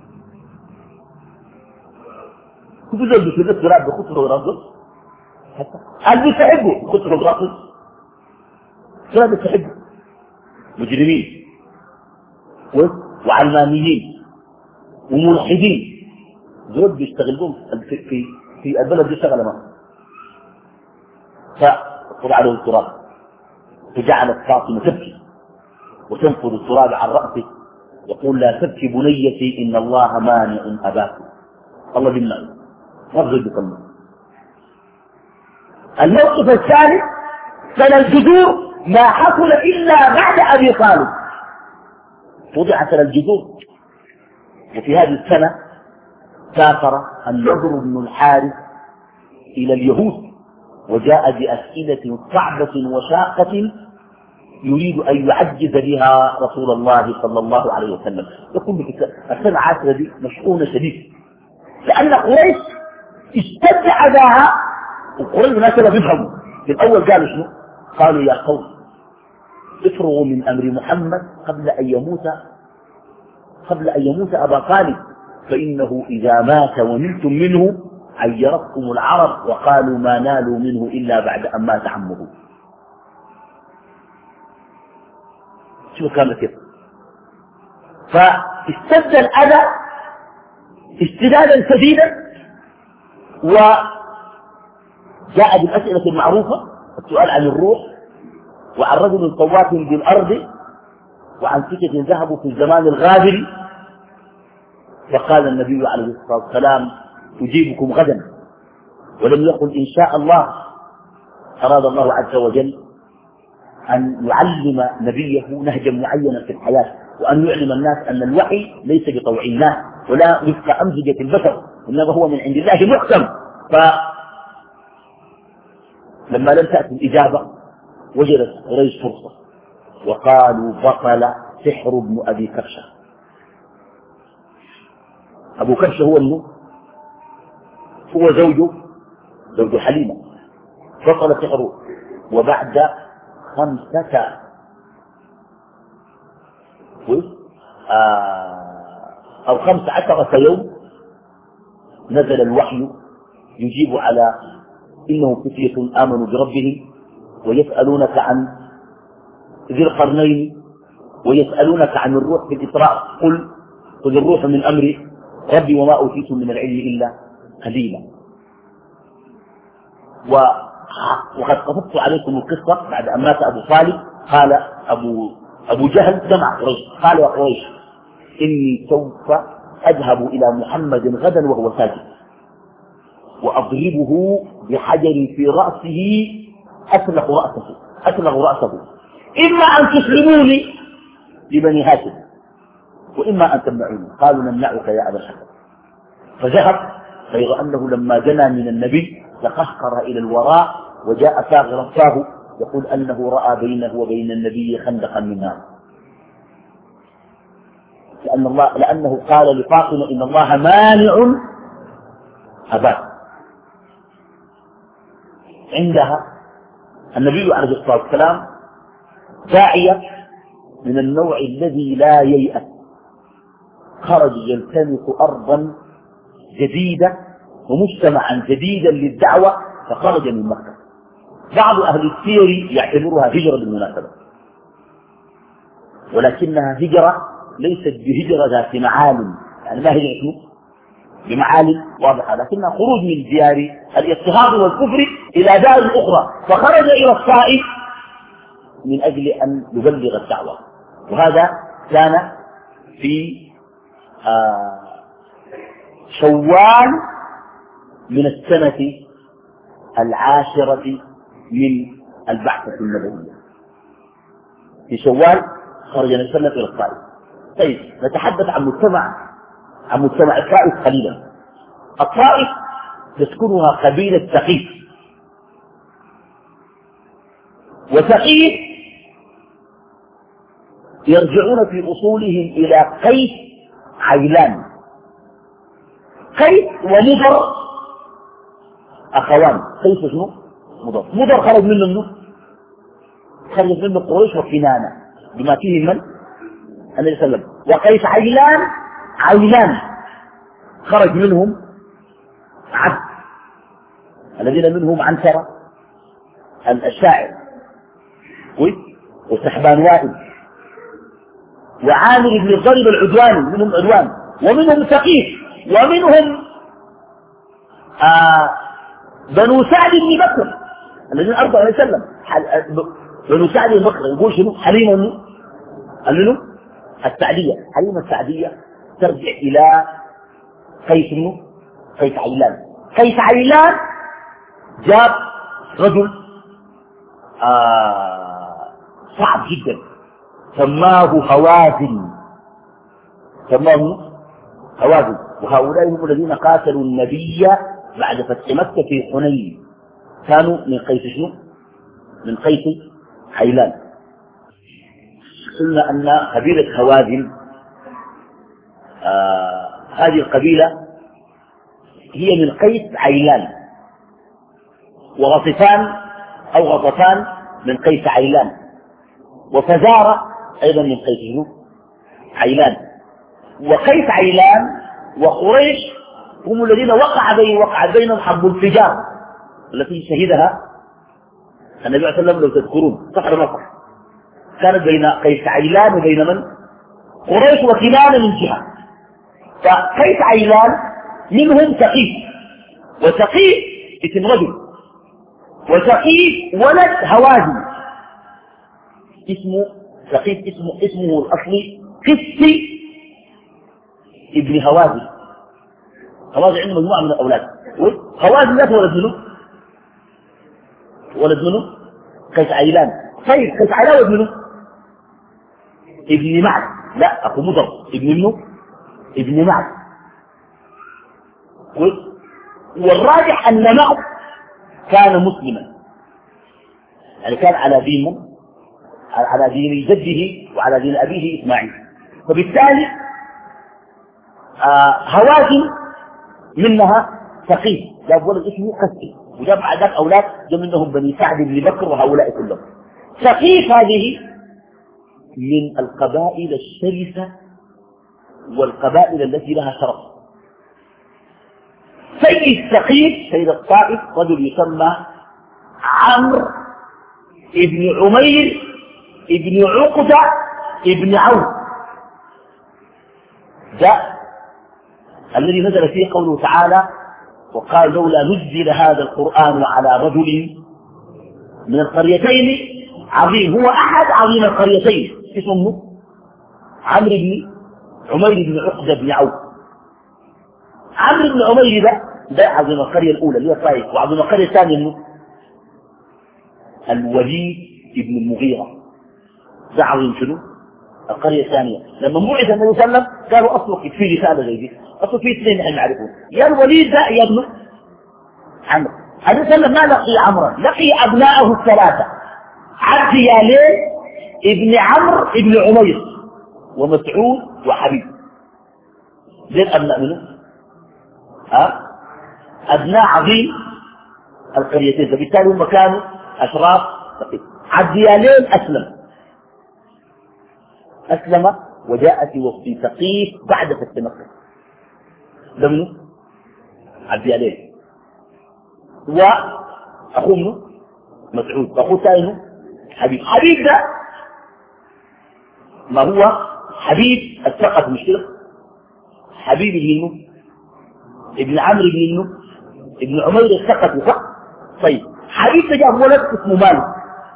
في زول يشيل لك التراب ويحطه في راسه، حتى اللي بيسحبه يحطه في راسه، التراب بيسحبه. مجرمين وعلمانيين وملحدين زول بيستغلون في في في البلد دي شغله ما، فطلع له التراب فجعلت فاطمه تبكي وتنفض التراب عن راسه، يقول لا تبكي بنيتي ان الله مانع اباك، الله بيمنعه ما بغير بيطلع. الموقف الثالث سنة الجذور ما حصل الا بعد ابي طالب، وضع سنة الجذور. وفي هذه السنة سافر النضر بن الحارث إلى اليهود وجاء بأسئلة صعبة وشاقة يريد أن يعجز بها رسول الله صلى الله عليه وسلم. يقول لك السنة عاشرة دي مشؤونة شديد، لأن قريش اشتد أذاها، وقريش مناسبة بيفهموا. في الأول قالوا شنو؟ قالوا يا قوم افرغوا من أمر محمد قبل أن يموت قبل أن يموت أبا طالب، فإنه إذا مات ونلتم منه عيرتكم العرب وقالوا ما نالوا منه إلا بعد أن مات عمه. شو كان كده؟ فاشتد الأذى اشتدادا شديدا، وجاء بالأسئلة المعروفة، السؤال عن الروح وعن رجل طواف بالأرض وعن سكة ذهبوا في الزمان الغابر، فقال النبي عليه الصلاة والسلام أجيبكم غدا، ولم يقل إن شاء الله. أراد الله عز وجل أن يعلم نبيه نهجا معينا في الحياة، وأن يعلم الناس أن الوحي ليس بطوع الناس ولا وفق أمزجة البشر، إنما هو من عند الله محكم. فلما لم تأتي الإجابة وجدت قريش فرصة وقالوا بطل سحر ابن أبي كبشة. أبو كبشة هو منه؟ هو زوجه زوج حليمة. بطل سحره، وبعد خمسة أو خمسة عشرة يوم نزل الوحي يجيب على إنهم فتية آمنوا بربهم ويسألونك عن ذي القرنين ويسألونك عن الروح في الإسراء، قل قل الروح من أمر ربي وما أوتيتم من العلم إلا قليلا. وقد قصدت عليكم القصة بعد أن مات أبو طالب. قال أبو, أبو جهل جمع قريش، قال يا قريش إني سوف أذهب إلى محمد غدا وهو ساجد وأضربه بحجر في رأسه أسلق رأسه أسلق رأسه إما أن تسلموني لبني هاشم وإما أن تمنعوني. قالوا نمنعك يا أبا الحكم. فذهب، غير أنه لما دنا من النبي تقهقر إلى الوراء وجاء صاغرا فاه يقول أنه رأى بينه وبين النبي خندقا من نار، لأن الله لأنه قال لفاطمة إن الله مانع أباك. عندها النبي عليه الصلاة والسلام داعية من النوع الذي لا ييأس، خرج يلتمس أرضا جديدة ومجتمعا جديدا للدعوة، فخرج من مكة. بعض أهل السير يعتبرها هجرة بالمناسبة، ولكنها هجرة ليست بهجرة ذات معالم، يعني ما هجرة بمعالم واضحة، لكنها خروج من ديار الاضطهاد والكفر إلى دار أخرى، فخرج إلى الطائف من أجل أن يبلغ الدعوة. وهذا كان في آه شوال من السنة العاشرة من البعثة النبوية. في شوال خرج النبي صلى الله عليه وسلم إلى الطائف. طيب نتحدث عن مجتمع عن مجتمع الطائف قليلا. الطائف تسكنها قبيلة ثقيف، وثقيف يرجعون في أصولهم إلى قيس عيلان. قيس ومضر أخوان. قيس شنو؟ مضر. مضر خرج منه منه خرج منه قريش وكنانة بما فيه من النبي صلى الله عليه وسلم، وقيس عيلان عيلان خرج منهم عبد الذين منهم عنترة الشاعر وسحبان وائل وعامر بن الضرب العدواني منهم عدوان، ومنهم ثقيف، ومنهم آه بنو سعد بن بكر الذين أرضوا عليه وسلم. بنو سعد بن بكر يقول شنو؟ حليمة منه السعدية، حليمة السعدية ترجع إلى قيس منه قيس عيلان. قيس عيلان جاب رجل آه صعب جدا سماه هوازن، سماه هوازن، وهؤلاء هم الذين قاتلوا النبي بعد فتح مكة في حنين، كانوا من قيس شنو؟ من قيس عيلان. قلنا أن قبيلة هوازن آه هذه القبيلة هي من قيس عيلان، وغطفان أو غطفان من قيس عيلان، وفزارة أيضا من قيس عيلان. وقيس عيلان وقريش هم الذين وقع بين وقع بينهم حرب الفجار التي شهدها النبي صلى الله عليه وسلم لو تذكرون صحر مصر، كانت بين قيس عيلان وبين من؟ قريش وكنانة من جهة. فقيس عيلان منهم ثقيف، وثقيف اسم رجل، وثقيف ولد هوازن اسمه ثقيف، اسمه اسمه الأصلي قسي ابن هوازن. هوازن عنده مجموعة من الأولاد، هوازن ذاته ولد منه ولد منه قيس عيلان. طيب قيس عيلان ولد منه ابن معد، لا أخو مضر ابن منه ابن معد. والراجح أن معد كان مسلما، يعني كان على دين على دين جده وعلى دين أبيه إسماعيل، فبالتالي آه هوازن منها ثقيف جاب ولد اسمه قسي، وجاب بعد ذلك أولاد جاء منهم بني سعد بن بكر وهؤلاء كلهم. ثقيف هذه من القبائل الشرسة والقبائل التي لها شرف. سيد ثقيف سيد الطائف رجل يسمى عمرو ابن عمير ابن عقدة ابن عوف، جاء الذي نزل فيه قوله تعالى وقال لولا نزل هذا القرآن على رجل من القريتين عظيم، هو أحد عظيم القريتين اسمه عمرو بن عمير بن عقدة بن عوف. عمرو بن عمير ده ده عظيم القرية الأولى اللي هي طائف، وعظيم القرية الثانية منه الوليد بن المغيرة، ده عظيم شنو؟ القرية الثانية. لما بعث النبي صلى الله عليه وسلم قالوا أصلك في رسالة زي دي، أصلك في اثنين نحن نعرفون، يا الوليد ده يا ابنه عمرو. النبي صلى الله عليه وسلم ما لقي عمرا، لقي أبناءه الثلاثة عبد يالين ابن عمرو ابن عمير ومسعود وحبيب، زين أبناء منه ها أبناء عظيم القريتين، فبالتالي هم كانوا أشراف ثقيف. عبد يالين أسلم أسلم وجاء في وسط ثقيف بعد فتح مكة، ده منه عبد يالين، وأخوه منه مسعود، وأخوه ثاني حبيب. حبيب ده ما هو حبيب الثقف مش كده؟ حبيب منه ابن عمرو منه ابن عمير الثقفي صح؟ طيب حبيب ده جاب ولد اسمه مالك،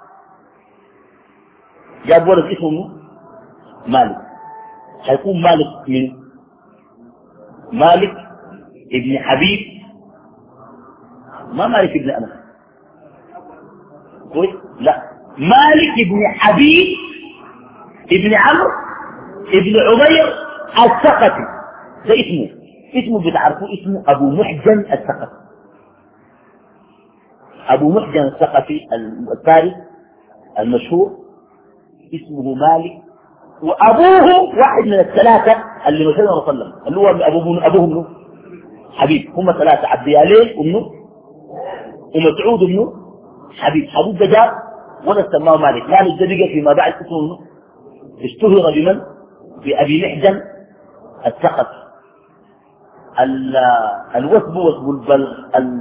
جاب ولد اسمه مالك، حيكون مالك من مالك ابن حبيب، ما مالك ابن أنس كويس؟ لا مالك ابن حبيب ابن عمرو ابن عمير الثقفي، ده اسمه اسمه بتعرفوه اسمه أبو محجن الثقفي. أبو محجن الثقفي الفارس المشهور اسمه مالك، وأبوه واحد من الثلاثة اللي مثلنا صلى الله عليه وسلم اللي هو أبوه أبوه منه حبيب، هم ثلاثة عبد يالين أمه ومسعود أمه حبيب. حبيب ده جاب ولا سماه مالك. مالك ده بقى فيما بعد اسمه اشتهر بمن؟ بأبي محجن الثقفي. الوثب وثب البلغ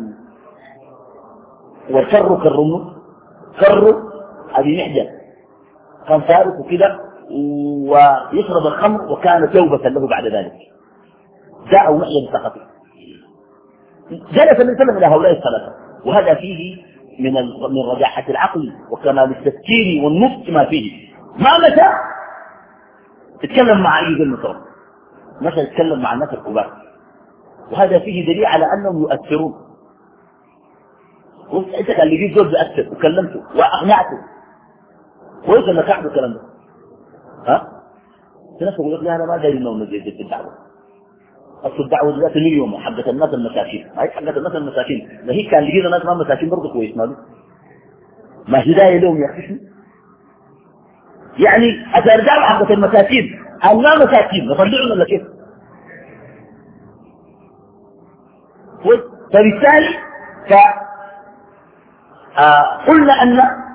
والكر كالرمل، كر أبي محجن كان فارس وكده ويشرب الخمر وكان توبة له بعد ذلك. جاء محجن الثقفي جلس النبي صلى الله عليه وسلم إلى هؤلاء الثلاثة، وهذا فيه من من رجاحة العقل وكمال التفكير والنطق ما فيه. ما متى تتكلم مع أي ذي مصر، متى تتكلم مع الناس الكبار، وهذا فيه دليل على أنهم يؤثرون. وانت كان اللي جيت زول بأثر وكلمته وأقنعته وإذا ما تعبوا الكلام ده ها الناس يقول لك لا أنا ما داري إنه نزيد في الدعوة. أصل الدعوة ذات اليوم حقت الناس المساكين، هاي حقت الناس المساكين، ما هي كان لقينا ناس ما مساكين برضه كويس ماله ما هداية لهم يخشوا يعني أترجعوا حقت المساكين أنا مساكين نطلعهم ولا كيف؟ فبالتالي فقلنا أن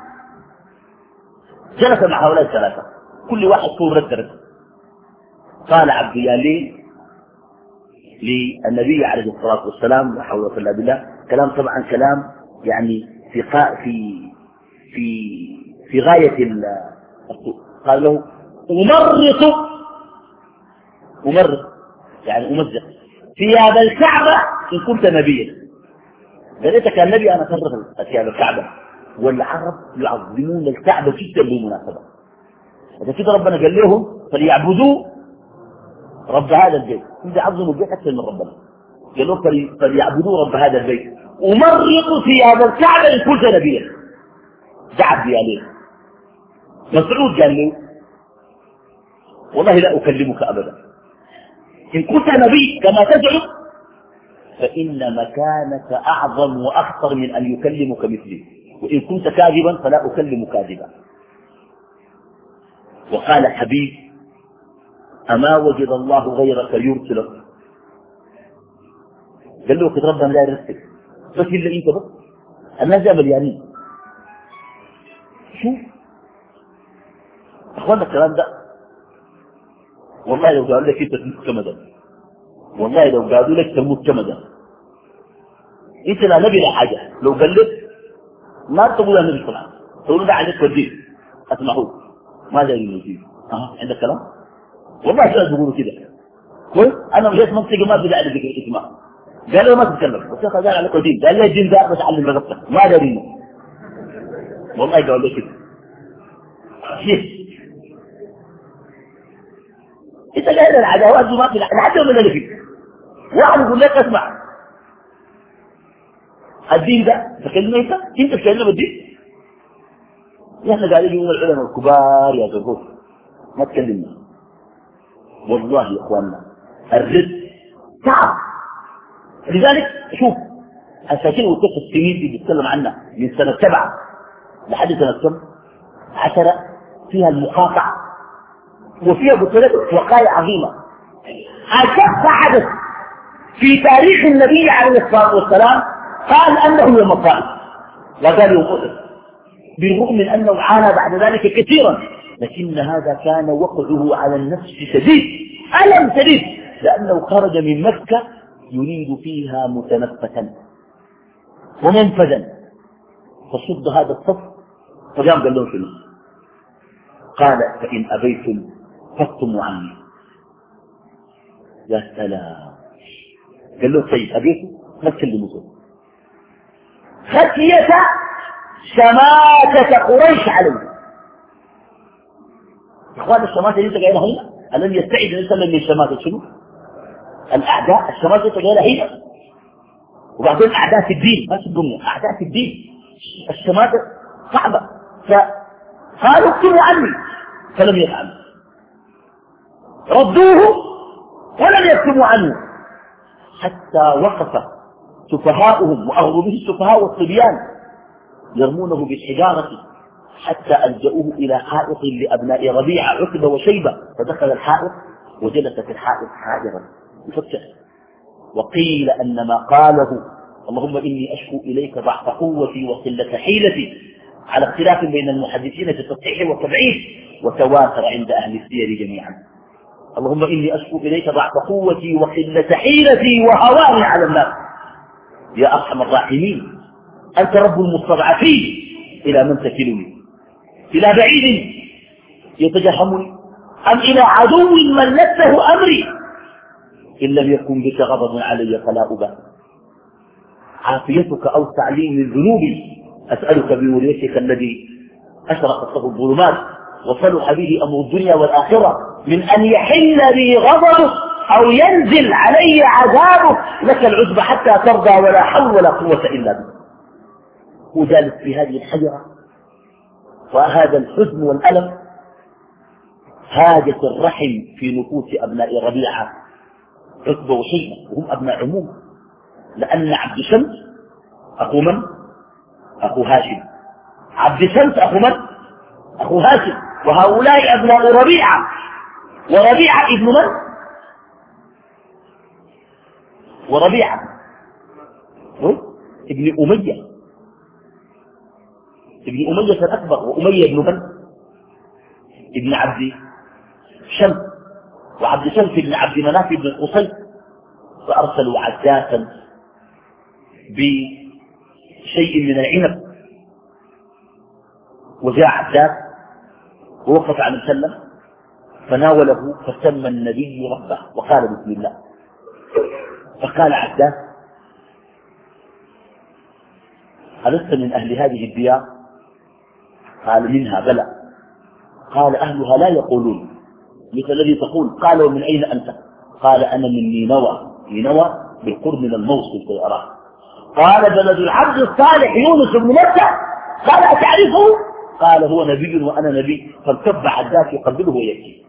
جلس مع هؤلاء الثلاثة كل واحد فيه رد. قال عبد يالين للنبي عليه الصلاة والسلام لا حول ولا قوة إلا بالله، كلام طبعا كلام يعني في في في في غاية قال له أمرط أمرط يعني أمزق ثياب الكعبة إن كنت نبيا. قالت كان نبي أنا كرر ثياب الكعبة، والعرب يعظمون الكعبة جدا بالمناسبة. إذا كده ربنا قال لهم فليعبدوا رب هذا البيت، إذا عظموا البيت أكثر من ربنا قال لهم فليعبدوا رب هذا البيت أمرط ثياب الكعبة إن كنت نبيا. دعب لي عليه. مسعود قال له والله لا أكلمك أبدا، إن كنت نبي كما تدعو فإن مكانك أعظم وأخطر من أن يكلمك مثلي، وإن كنت كاذبا فلا أكلم كاذبا. وقال حبيب أما وجد الله غيرك يرسلك؟ قال له كتب ربنا لا يرسل بس إلا إنت بس، الناس جاء مليانين. شوف أخوانا الكلام ده والله لو قالوا لك انت تموت كمدا، والله لو قالوا لك تموت كمدا. انت لا نبي لا حاجه، لو قال لك ما تقول يا نبي طبعا تقول ده عليك ودين اسمعوه ما داري يجيب. اه عندك كلام والله شو تقولوا كده كويس. انا مشيت منطقه ما بدي اعرف اسمع قال له ما تتكلم بس قال عليك ودين، قال لي الدين ده بس علم رغبتك ما داري والله قالوا لي كده. انت قاعد العداوات دي ما في العداوه من اللي فيه. واحد يقول لك اسمع الدين ده تكلمه انت انت تكلم الدين. احنا قاعدين يقول العلماء الكبار يا جمهور ما تكلمنا. والله يا اخواننا الرزق تعب. لذلك شوف الساكين والقصه السنين دي بيتكلم عنها من سنه سبعه لحد سنه كم؟ عشره فيها المقاطعه وفيها بطولات وقائع عظيمة. أشق حدث في تاريخ النبي عليه الصلاة والسلام قال أنه يوم الطائف وقال يوم أحد، بالرغم من أنه عانى بعد ذلك كثيرا، لكن هذا كان وقعه على النفس شديد، ألم شديد، لأنه خرج من مكة يريد فيها متنفسا ومنفذا فصد هذا الصف. فقام قال لهم شنو؟ قال فإن أبيتم فاكتموا عني. يا سلام. قال له طيب أبيتم ما تكلموا خشية شماتة قريش عليه. إخوان الشماتة اللي انت قايلها هنا ألم يستعد الإنسان من الشماتة شنو؟ الأعداء. الشماتة انت قايلها هنا وبعدين أعداء في الدين ما تقوموا أعداء في الدين. الشماتة صعبة. فقالوا اكتموا عني فلم يفعلوا، ردوه ولم يكتموا عنه حتى وقف سفهاؤهم وأغربه السفهاء والصبيان يرمونه بالحجارة حتى ألجأوه إلى حائط لأبناء ربيعة عتبة وشيبة، فدخل الحائط وجلس في الحائط حاجرا يفكر. وقيل أن ما قاله اللهم إني أشكو إليك ضعف قوتي وقلة حيلتي على اختلاف بين المحدثين في التصحيح والتضعيف، وتواتر عند أهل السير جميعا. اللهم إني أشكو إليك ضعف قوتي وقلة حيلتي وهواني على الناس يا أرحم الراحمين. أنت رب المستضعفين، إلى من تكلني؟ إلى بعيد يتجهمني أم إلى عدو ملكته أمري؟ إن لم يكن بك غضب علي فلا أبالي. عافيتك أوسع لي من ذنوبي، أسألك بوجهك الذي أشرقت له الظلمات وصلح به أمر الدنيا والآخرة من أن يحل بي غضبك أو ينزل علي عذابك. لك العتب حتى ترضى ولا حول ولا قوة إلا بك. هو جالس في هذه الحجرة وهذا الحزن والألم هاجت الرحم في نفوس أبناء ربيعة عتبة وشيبة، وهم أبناء عموم، لأن عبد شمس أخو من؟ أخو هاشم. عبد شمس أخو من؟ أخو هاشم. وهؤلاء أبناء ربيعة، وربيعة ابن من؟ وربيعة ابن أمية، ابن أمية الأكبر، وأمية ابن من؟ ابن عبد شمس، وعبد شمس ابن عبد مناف بن قصي. فأرسلوا عداسا بشيء من العنب، وجاء عداس ووقف على المسلم فناوله، فسمى النبي ربه وقال بسم الله. فقال عداس ألست من أهل هذه الديار؟ قال منها بلى. قال أهلها لا يقولون مثل الذي تقول. قال ومن أين أنت؟ قال أنا من نينوى. نينوى بالقرب من الموصل في العراق. قال بلد العبد الصالح يونس بن متى. قال أتعرفه؟ قال هو نبي وأنا نبي. فانكب عداس يقبله ويبكي.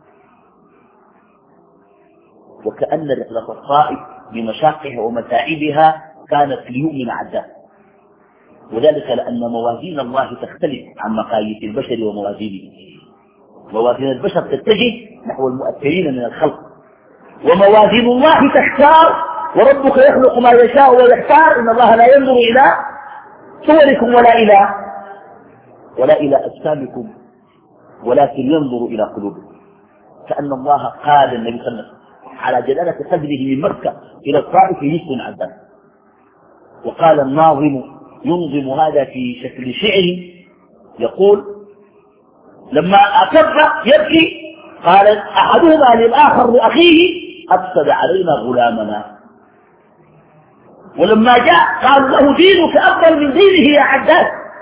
وكأن رحلة الطائف بمشاقها ومتاعبها كانت ليؤمن عداس، وذلك لأن موازين الله تختلف عن مقاييس البشر وموازينه. موازين البشر تتجه نحو المؤثرين من الخلق، وموازين الله تختار، وربك يخلق ما يشاء ويختار. إن الله لا ينظر إلى صوركم ولا إلى ولا إلى أجسامكم ولكن ينظر إلى قلوبكم. كأن الله قال النبي صلى الله عليه وسلم على جلالة قدره من مكة إلى الطائف يسكن عباس. وقال الناظم ينظم هذا في شكل شعري يقول لما أكب يبكي قال أحدهما للآخر لأخيه أفسد علينا غلامنا. ولما جاء قال له دينك أفضل من دينه يا عداس.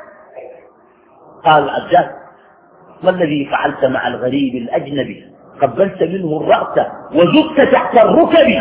قال عداس ما الذي فعلت مع الغريب الأجنبي؟ قبلت منه الرأس وزدت تحت الركب.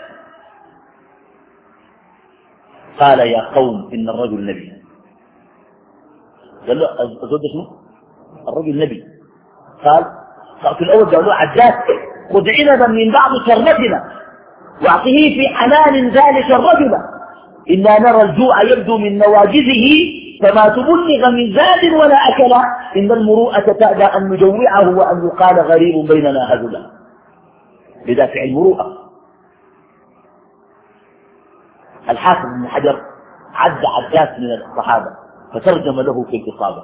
قال يا قوم إن الرجل نبي. قال له أزود اسمه الرجل نبي. قال في الأول قالوا عداس خذ عنبا من بعض شربتنا واعطيه في حنان ذلك الرجل إنا نرى الجوع يبدو من نواجذه فما تبلغ من زاد ولا أكل إن المروءة تأبى أن نجوعه وأن يقال غريب بيننا هذلا بدافع المروءة. الحافظ بن حجر عد عداس من الصحابة فترجم له في الإصابة.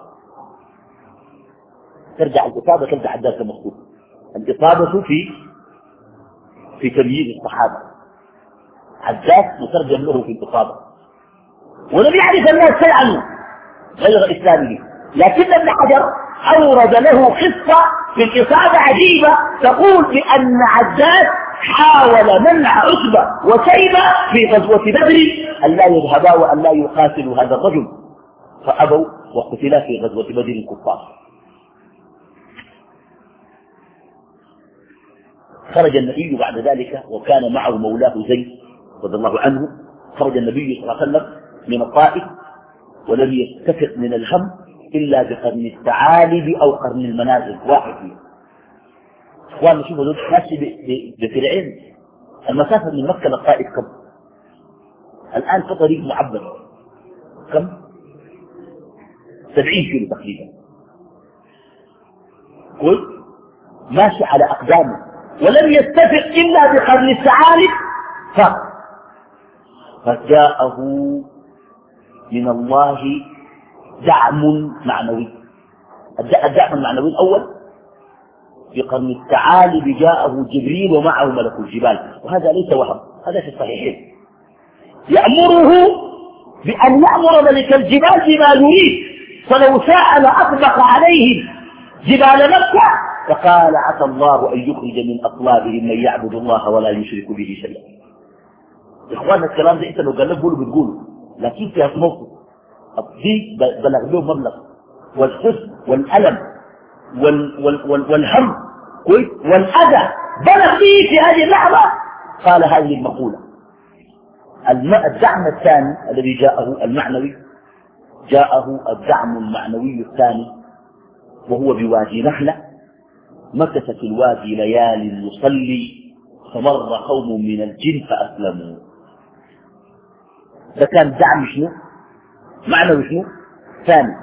ترجع الإصابة ترجع عداس المخطوط. الإصابة في في تمييز الصحابة. عداس مترجم له في الإصابة. ولم يعرف الناس شيئا غير إسلامه، لكن ابن حجر أورد له قصة في الإصابة عجيبة تقول بأن عداس حاول منع عتبة وشيبة في غزوة بدر أن لا يذهبا وأن لا يقاتلوا هذا الرجل، فأبوا وقتلا في غزوة بدر الكفار. خرج النبي بعد ذلك وكان معه مولاه زيد رضي الله عنه. خرج النبي صلى الله عليه وسلم من الطائف ولم يستفق من الهم إلا بقرن الثعالب أو قرن المنازل واحد فيه. اخوان نشوفوا دول ماشي بفرعين. المسافة من مكة للطائف كم؟ الآن في طريق معبر كم؟ سبعين كيلو تقريبا. قل ماشي على أقدامه ولم يستفق إلا بقرن الثعالب فجاءه من الله دعم معنوي. الدعم المعنوي الأول في قرن التعالي جاءه جبريل ومعه ملك الجبال، وهذا ليس وهم، هذا في الصحيحين. يأمره بأن يأمر ملك الجبال بما يريد، فلو شاء لأطبق عليهم جبال مكة، فقال عسى الله أن يخرج من أصلابهم من يعبد الله ولا يشرك به شيئا. إخواننا الكلام ده أنت لو قال لك قولوا بتقولوا، لكن في هالموقف الضيق بلغ له مبلغ، والحزن والألم وال وال وال والهم والأذى بلغ به في هذه اللحظة، قال هذه المقولة. الدعم الثاني الذي جاءه المعنوي، جاءه الدعم المعنوي الثاني، وهو بوادي نخلة. مكث في الوادي ليال يصلي، فمر قوم من الجن فأسلموا. ده كان دعم شنو؟ معنوي شنو؟ ثاني.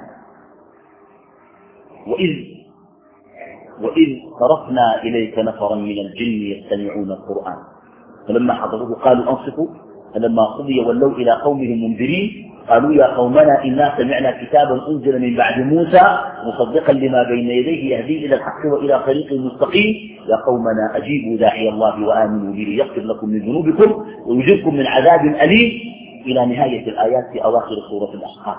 وإذ وإذ صرفنا إليك نفرا من الجن يستمعون القرآن فلما حضروه قالوا أنصتوا فلما قضي ولوا إلى قومهم منذرين قالوا يا قومنا إنا سمعنا كتابا أنزل من بعد موسى مصدقا لما بين يديه يهدي إلى الحق وإلى طريق مستقيم يا قومنا أجيبوا داعي الله وآمنوا به يغفر لكم من ذنوبكم ويجركم من عذاب أليم إلى نهاية الآيات في أواخر سورة الأحقاف.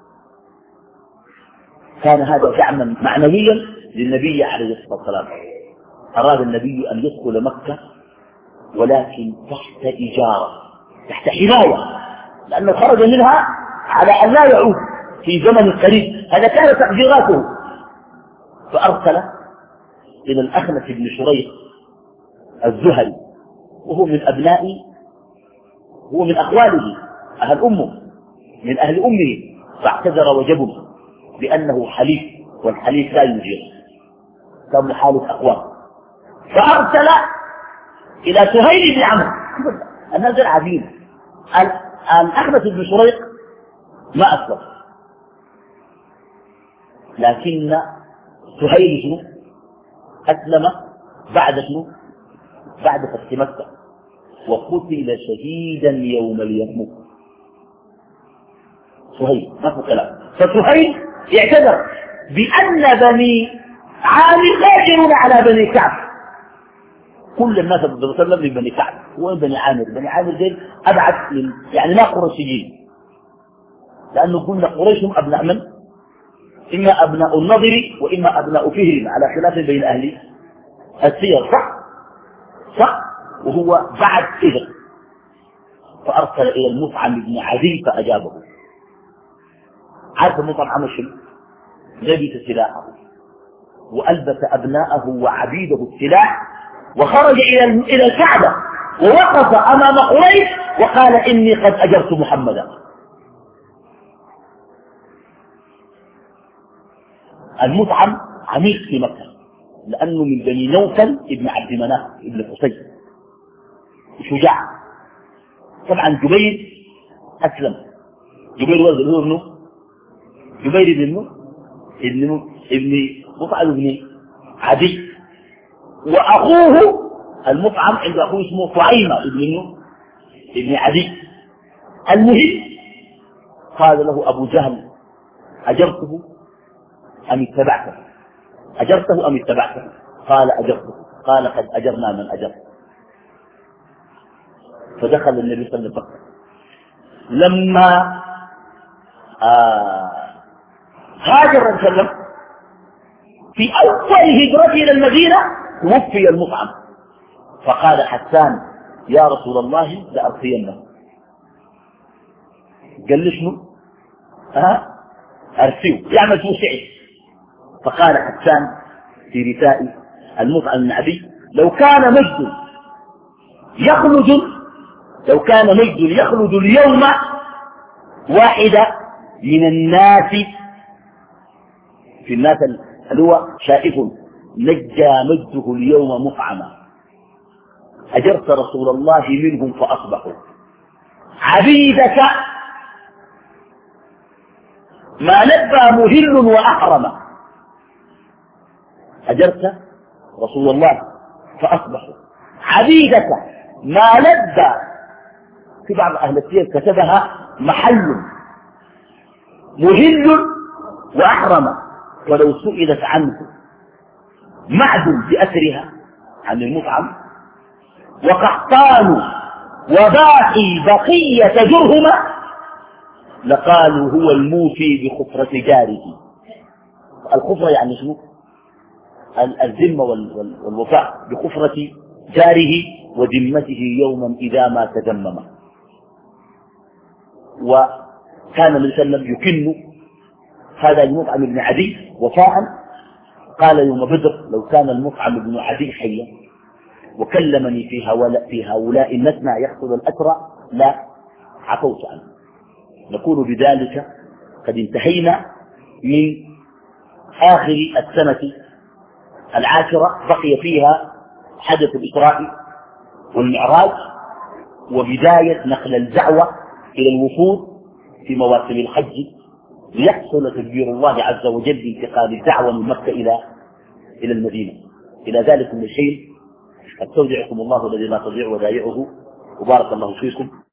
كان هذا دعما معنويا للنبي عليه الصلاة والسلام. أراد النبي أن يدخل مكة ولكن تحت إجارة، تحت حماية، لأنه خرج منها على أن لا يعود في زمن قريب. هذا كان تقديراته. فأرسل إلى الأخنس بن شريح الزهري، وهو من أبناء هو من أخواله أهل أمه من أهل أمه، فاعتذر وجبه بأنه حليف، والحليف لا يجير، كان حالة أخوان. فأرسل إلى سهيل بن عمرو. الناس العظيم الأخنس بن شريح ما أسلم، لكن سهيل شنو أسلم بعد شنو بعد فتح مكة، وقتل شهيدا يوم اليرموك. سهيل ما في كلام. فسهيل اعتذر بأن بني عامر قادرون على بني كعب. كل الناس بتتكلم من بني كعب. وين بني عامر؟ بني عامر دين أبعد من يعني لا قرشيين، لأنه قلنا قريش هم أبناء من؟ إما أبناء النضر وإما أبناء فهر، على خلاف بين أهل السير. صح؟ صح؟ وهو بعد إذن. فأرسل إلى المطعم بن عدي فأجابه. عارف المطعم عمل شنو؟ لبس سلاحه وألبس أبناءه وعبيده السلاح وخرج إلى إلى الكعبة ووقف أمام قريش وقال إني قد أجرت محمدا. المطعم عميق في مكة، لأنه من بني نوفل ابن عبد مناف ابن قصي، شجاع. طبعا جبير أسلم. جبير ولد ابنه جبير ابنه ابن ابن مطعم ابن عدي، وأخوه المطعم عند أخوه اسمه فعيمة ابن ابن عدي. المهم قال له أبو جهل أجرته أم اتبعته؟ أجرته أم اتبعته؟ قال أجرته. قال قد أجرنا من أجر. فدخل النبي صلى الله عليه وسلم. لما آه هاجر وسلم في أول هجرته إلى المدينة توفي المطعم، فقال حسان يا رسول الله لأرثينه. قال له شنو؟ ها أرثيه يعمل فيه شعر. فقال حسان في رثاء المطعم بن عدي لو كان مجد يخلد لو كان مجد يخلد اليوم واحدة من الناس، في الناس اللي هو شائف نجى مجده اليوم مطعما. أجرت رسول الله منهم فأصبحوا عبيدك ما لبى مهل وأحرم. أجرت رسول الله فأصبحوا عبيدك ما لبى. في بعض أهل السير كتبها محل مهل وأحرم ولو سئلت عنه معدن بأثرها عن المطعم، وقحطان وباقي بقية درهما لقالوا هو الموفي بخفرة جاره. الخفرة يعني شنو؟ الذمة والوفاء بخفرة جاره وذمته يوما إذا ما تذمم. وكان النبي صلى الله عليه وسلم يكن هذا المطعم بن عدي وفاء، قال يوم بدر لو كان المطعم بن عدي حيا وكلمني في هؤلاء, في هؤلاء النسمع يحصل الأسرى لا عفوت عنه. نكون بذلك قد انتهينا من آخر السنة العاشرة، بقي فيها حدث الإسراء والمعراج وبداية نقل الدعوة إلى الوفود في مواسم الحج ليحصل تدبير الله عز وجل بانتقال الدعوة من مكة إلى إلى المدينة. إلى ذلك الشيء استودعكم الله الذي لا تضيع ودائعه، وبارك الله فيكم.